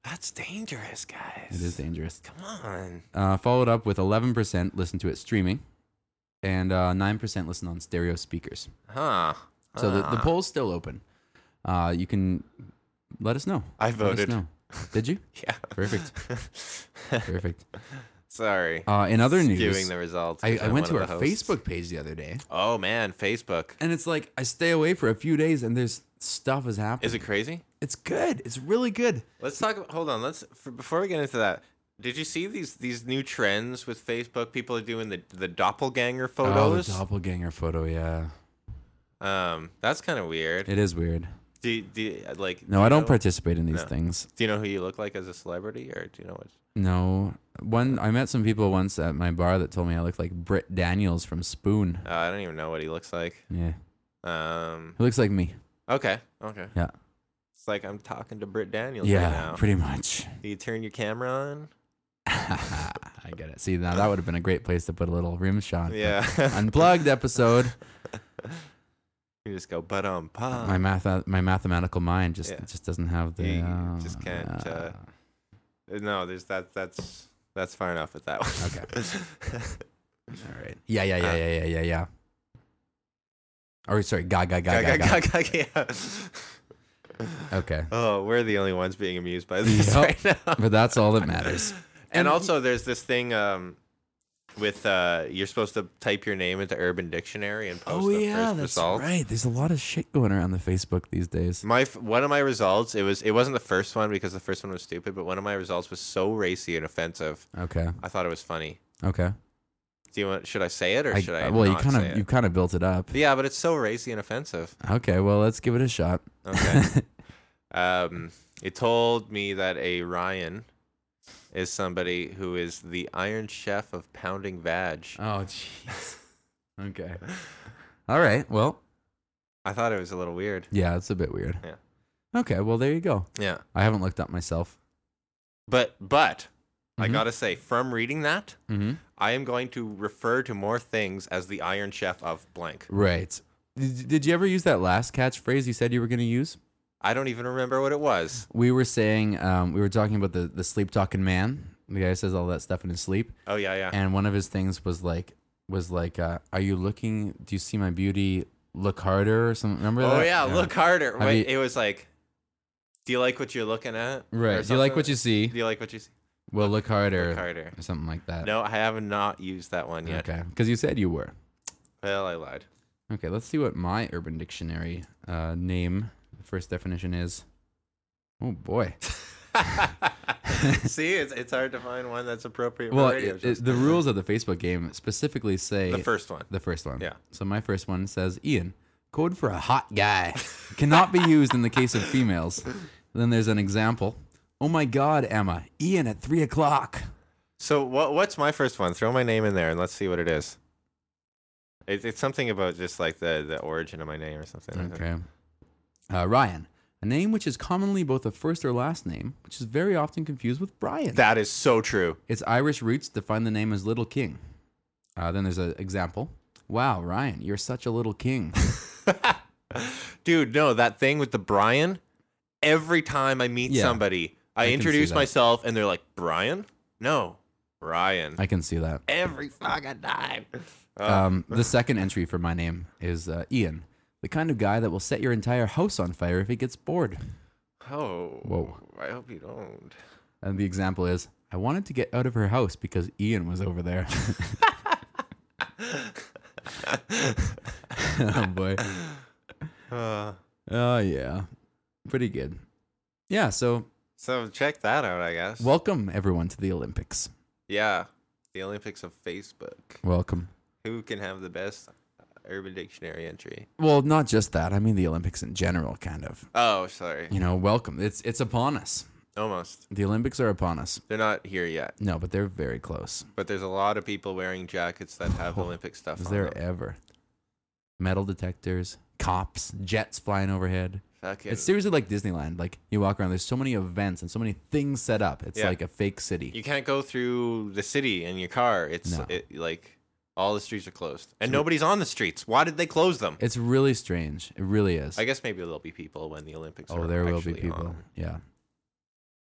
That's dangerous, guys. It is dangerous. Come on. Uh, followed up with eleven percent listen to it streaming, and uh, nine percent listen on stereo speakers. Huh. So the, the Huh. poll's still open. Uh, you can let us know. I Let us voted. know. Did you? Yeah. Perfect. Perfect. Sorry. Uh, in other news, Skewing the results. I, 'cause I I'm went to one our of the hosts. Facebook page the other day, Oh man, Facebook. and it's like I stay away for a few days, and there's stuff is happening. Is it crazy? It's good. It's really good. Let's talk. About, hold on. Let's for, before we get into that. Did you see these these new trends with Facebook? People are doing the the doppelganger Oh, photos. the doppelganger photo. Yeah, um, that's kind of weird. it is weird. Do, you- do you- like? No, do you I don't know- participate in these No. things. Do you know who you look like as a celebrity, or do you know what? No, one I met some people once at my bar that told me I look like Britt Daniels from Spoon. Uh, I don't even know what he looks like. Yeah, Um. he looks like me. Okay. Okay. Yeah, It's like I'm talking to Britt Daniels yeah, right now. pretty much. Do you turn your camera on? I get it. See, now that would have been a great place to put a little rim shot. but Yeah. Unplugged episode. You just go, but um, pa. My math, my mathematical mind just Yeah. just doesn't have the. You uh, just can't, uh, uh, No, there's that. That's that's far enough with that one. Okay. all right. Yeah, yeah, yeah, Uh, yeah, yeah, yeah, yeah. Or sorry, ga ga ga Ga- ga ga- ga. ga- ga- yeah. Okay, Oh, we're the only ones being amused by this Yep. right now. but that's all that matters. And also, there's this thing um, with uh, you're supposed to type your name into Urban Dictionary and post Oh the yeah, first that's result. right. There's a lot of shit going around the Facebook these days. My f- one of my results, it was it wasn't the first one because the first one was stupid, but one of my results was so racy and offensive. Okay, I thought it was funny. okay. Do you want? Should I say it or I, should I? well, you not kind say of it? you kind of built it up. Yeah, but it's so racy and offensive. Okay, well, let's give it a shot. Okay. um, it told me that a Ryan is somebody who is the Iron Chef of pounding vag. Oh, jeez. Okay. All right. Well, I thought it was a little weird. yeah, it's a bit weird. Yeah. Okay. Well, there you go. Yeah. I haven't looked up myself. But but I Mhm. gotta say, from reading that, Mm-hmm. I am going to refer to more things as the Iron Chef of blank. Right. Did, did you ever use that last catchphrase you said you were going to use? I don't even remember what it was. We were saying, um, we were talking about the, the sleep talking man. The guy says all that stuff in his sleep. Oh yeah, yeah. And one of his things was like, was like, uh, are you looking, do you see my beauty? Look harder or something. Remember Oh that? yeah, look harder. Have Wait, you- it was like, do you like what you're looking at? Or Right. Do you like something? what you see? Do you like what you see? Well, look harder. Look harder. Or something like that. No, I have not used that one yet. Okay. Because you said you were. Well, I lied. Okay, let's see what my Urban Dictionary uh, name, the first definition is. Oh, boy. See, it's it's hard to find one that's appropriate Well, for radio it, shows. it, the rules of the Facebook game specifically say The first one. the first one. Yeah. So my first one says Ian, code for a hot guy, cannot be used in the case of females. Then there's an example. Oh my God, Emma, Ian at three o'clock. So what what's my first one? Throw my name in there and let's see what it is. It, it's something about just like the, the origin of my name or something. I think. Okay. Uh, Ryan, a name which is commonly both a first or last name, which is very often confused with Brian. That is so true. Its Irish roots define the name as Little King. Uh, then there's an example. Wow, Ryan, you're such a little king. Dude, no, that thing with the Brian, every time I meet Yeah, somebody, I, I can see introduce that. myself and they're like, Brian? No, Ryan. I can see that. Every fucking time. Oh, Um, the second entry for my name is uh, Ian, the kind of guy that will set your entire house on fire if he gets bored. oh, Whoa. I hope you don't. And the example is, I wanted to get out of her house because Ian was over there. Oh, boy. Uh, Oh, yeah. Pretty good. Yeah, so so check that out, I guess. welcome everyone to the Olympics. yeah, the Olympics of Facebook. Welcome. Who can have the best Urban Dictionary entry? Well, not just that. I mean the Olympics in general, kind of. Oh, sorry. You know, welcome. It's it's upon us. Almost. The Olympics are upon us. They're not here yet, No, but they're very close. but there's a lot of people wearing jackets that have Oh, Olympic stuff Is on there them. ever? Metal detectors, cops, jets flying overhead. Fucking, It's seriously like Disneyland. Like you walk around, there's so many events and so many things set up. It's Yeah. like a fake city. you can't go through the city in your car. It's No. it, like all the streets are closed, and nobody's on the streets. Why did they close them? It's really strange. It really is. I guess maybe there'll be people when the Olympics. oh, are there will be actually people. on. Yeah.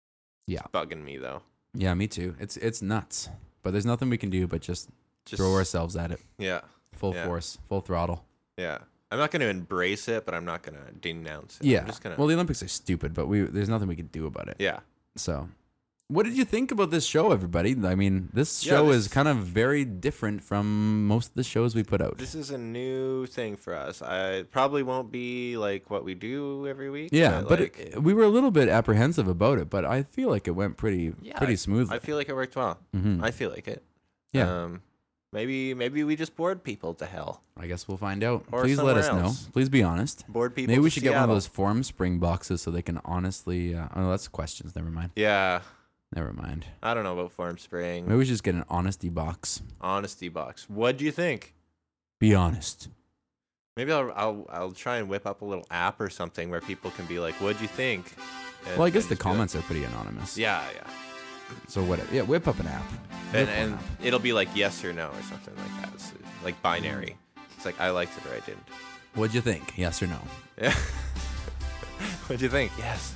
Yeah. It's bugging me though. Yeah, me too. It's it's nuts. But there's nothing we can do but just, Just throw ourselves at it. Yeah. Full Yeah. force, full throttle. Yeah. I'm not going to embrace it, but I'm not going to denounce it. Yeah. I'm just gonna, Well, the Olympics are stupid, but we there's nothing we can do about it. yeah. So, what did you think about this show, everybody? I mean, this Yeah, show this- is kind of very different from most of the shows we put out. This is a new thing for us. I it probably won't be like what we do every week. Yeah, but like, it, we were a little bit apprehensive about it, but I feel like it went pretty yeah, pretty I- smoothly. I feel like it worked well. Mhm. I feel like it. Yeah. Um, maybe maybe we just bored people to hell. I guess we'll find out. Or Please let us somewhere else. know. Please be honest. Bored people. Maybe we to should get one of Seattle. those Forum Spring boxes so they can honestly. Uh, oh, that's questions. Never mind. Yeah. Never mind. I don't know about Form Spring. Maybe we should just get an honesty box. Honesty box. What do you think? Be honest. Maybe I'll I'll I'll try and whip up a little app or something where people can be like, "What'd you think?" And- Well, I guess and the just be like- comments are pretty anonymous. Yeah, yeah. So whatever. Yeah, whip up an app. And Whip one and up. it'll be like yes or no or something like that. It's like binary. It's like I liked it or I didn't. What'd you think? Yes or no? Yeah. What'd you think? Yes.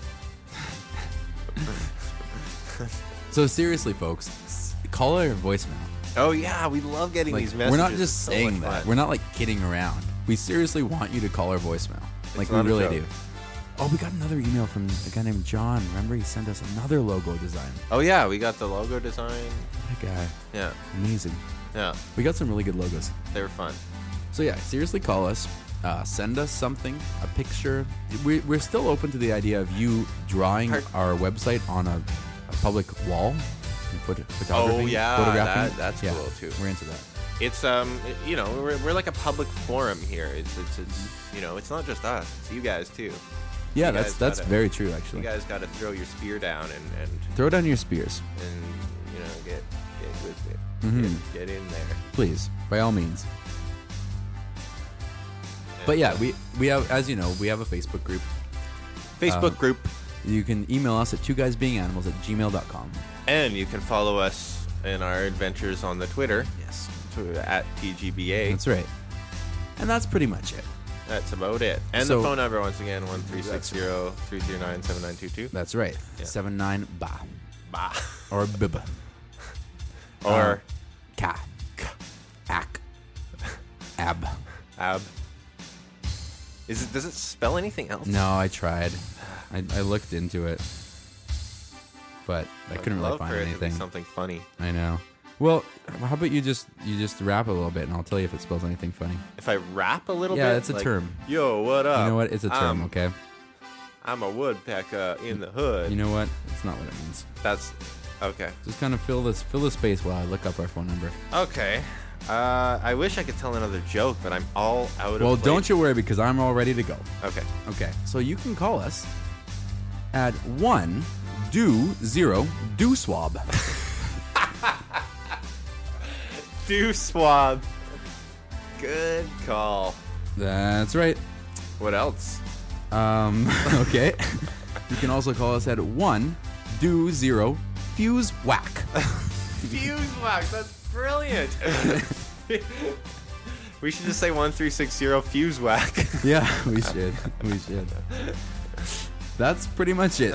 So seriously, folks, s- call our voicemail. Oh yeah, we love getting Like, these messages. we're not It's just so saying much that. fun. We're not like kidding around. We seriously want you to call our voicemail. Like we not a really joke. do. Oh, we got another email from a guy named John. Remember, he sent us another logo design. Oh yeah, we got the logo design. That guy, Yeah, amazing. yeah, We got some really good logos. they were fun. So yeah, seriously, call us. Uh, send us something, a picture. We, we're still open to the idea of you drawing Part- our website on a, a public wall. and Photo, photography. Oh, yeah, photographing. that- that's Yeah, cool, too. We're into that. It's um, you know, we're, we're like a public forum here. It's it's it's you know, it's not just us. It's you guys too. Yeah, You that's guys that's gotta- very true. You Actually, guys got to throw your spear down and and throw down your spears, and you know get get with it. Mhm. Get, get in there. please, by all means. But yeah, we we have, as you know, we have a Facebook group. Facebook Um, group, You can email us at two guys being animals at gmail dot com. and you can follow us in our adventures on the Twitter Yes, to, at T G B A. that's right. And that's pretty much it. That's about it. And So- the phone number once again one three six zero three zero nine seven nine two two. That's right. Yeah. Seven nine ba Bah. or bib Or ka ak ab. ab. Is it? Does it spell anything else? No, I tried. I, I looked into it, but I I'd couldn't really love find for it to be anything. something funny. I know. Well, how about you just you just rap a little bit, and I'll tell you if it spells anything funny. If I rap a little Yeah, bit, it's a like, term. Yo, what up? You know what? It's a term, I'm, okay? I'm a woodpecker in the hood. You know what? It's not what it means. That's okay. Just kind of fill this fill the space while I look up our phone number. Okay. Uh, I wish I could tell another joke, but I'm all out of. Well, place. don't you worry because I'm all ready to go. Okay. Okay, so you can call us at one do zero do swab. Do swab. Good call. That's right. What else? Um, okay. You can also call us at one do zero fuse whack. Fuse wax. That's brilliant. We should just say one three six zero fuse whack. Yeah, we should. We should. That's pretty much it.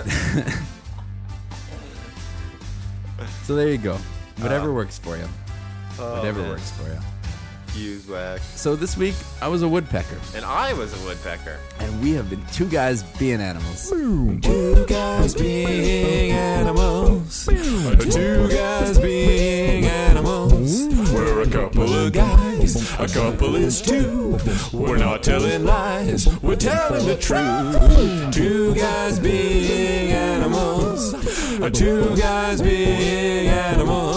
So there you go. Whatever Uh, works for you. Oh, Whatever man. works for you. Fuse wax. So this week I was a woodpecker, And I was a woodpecker. and we have been two guys being animals. Two guys being animals. Two guys being animals. We're a couple of guys. A couple is two. We're not telling lies. We're telling the truth. Two guys being animals. Two guys being animals.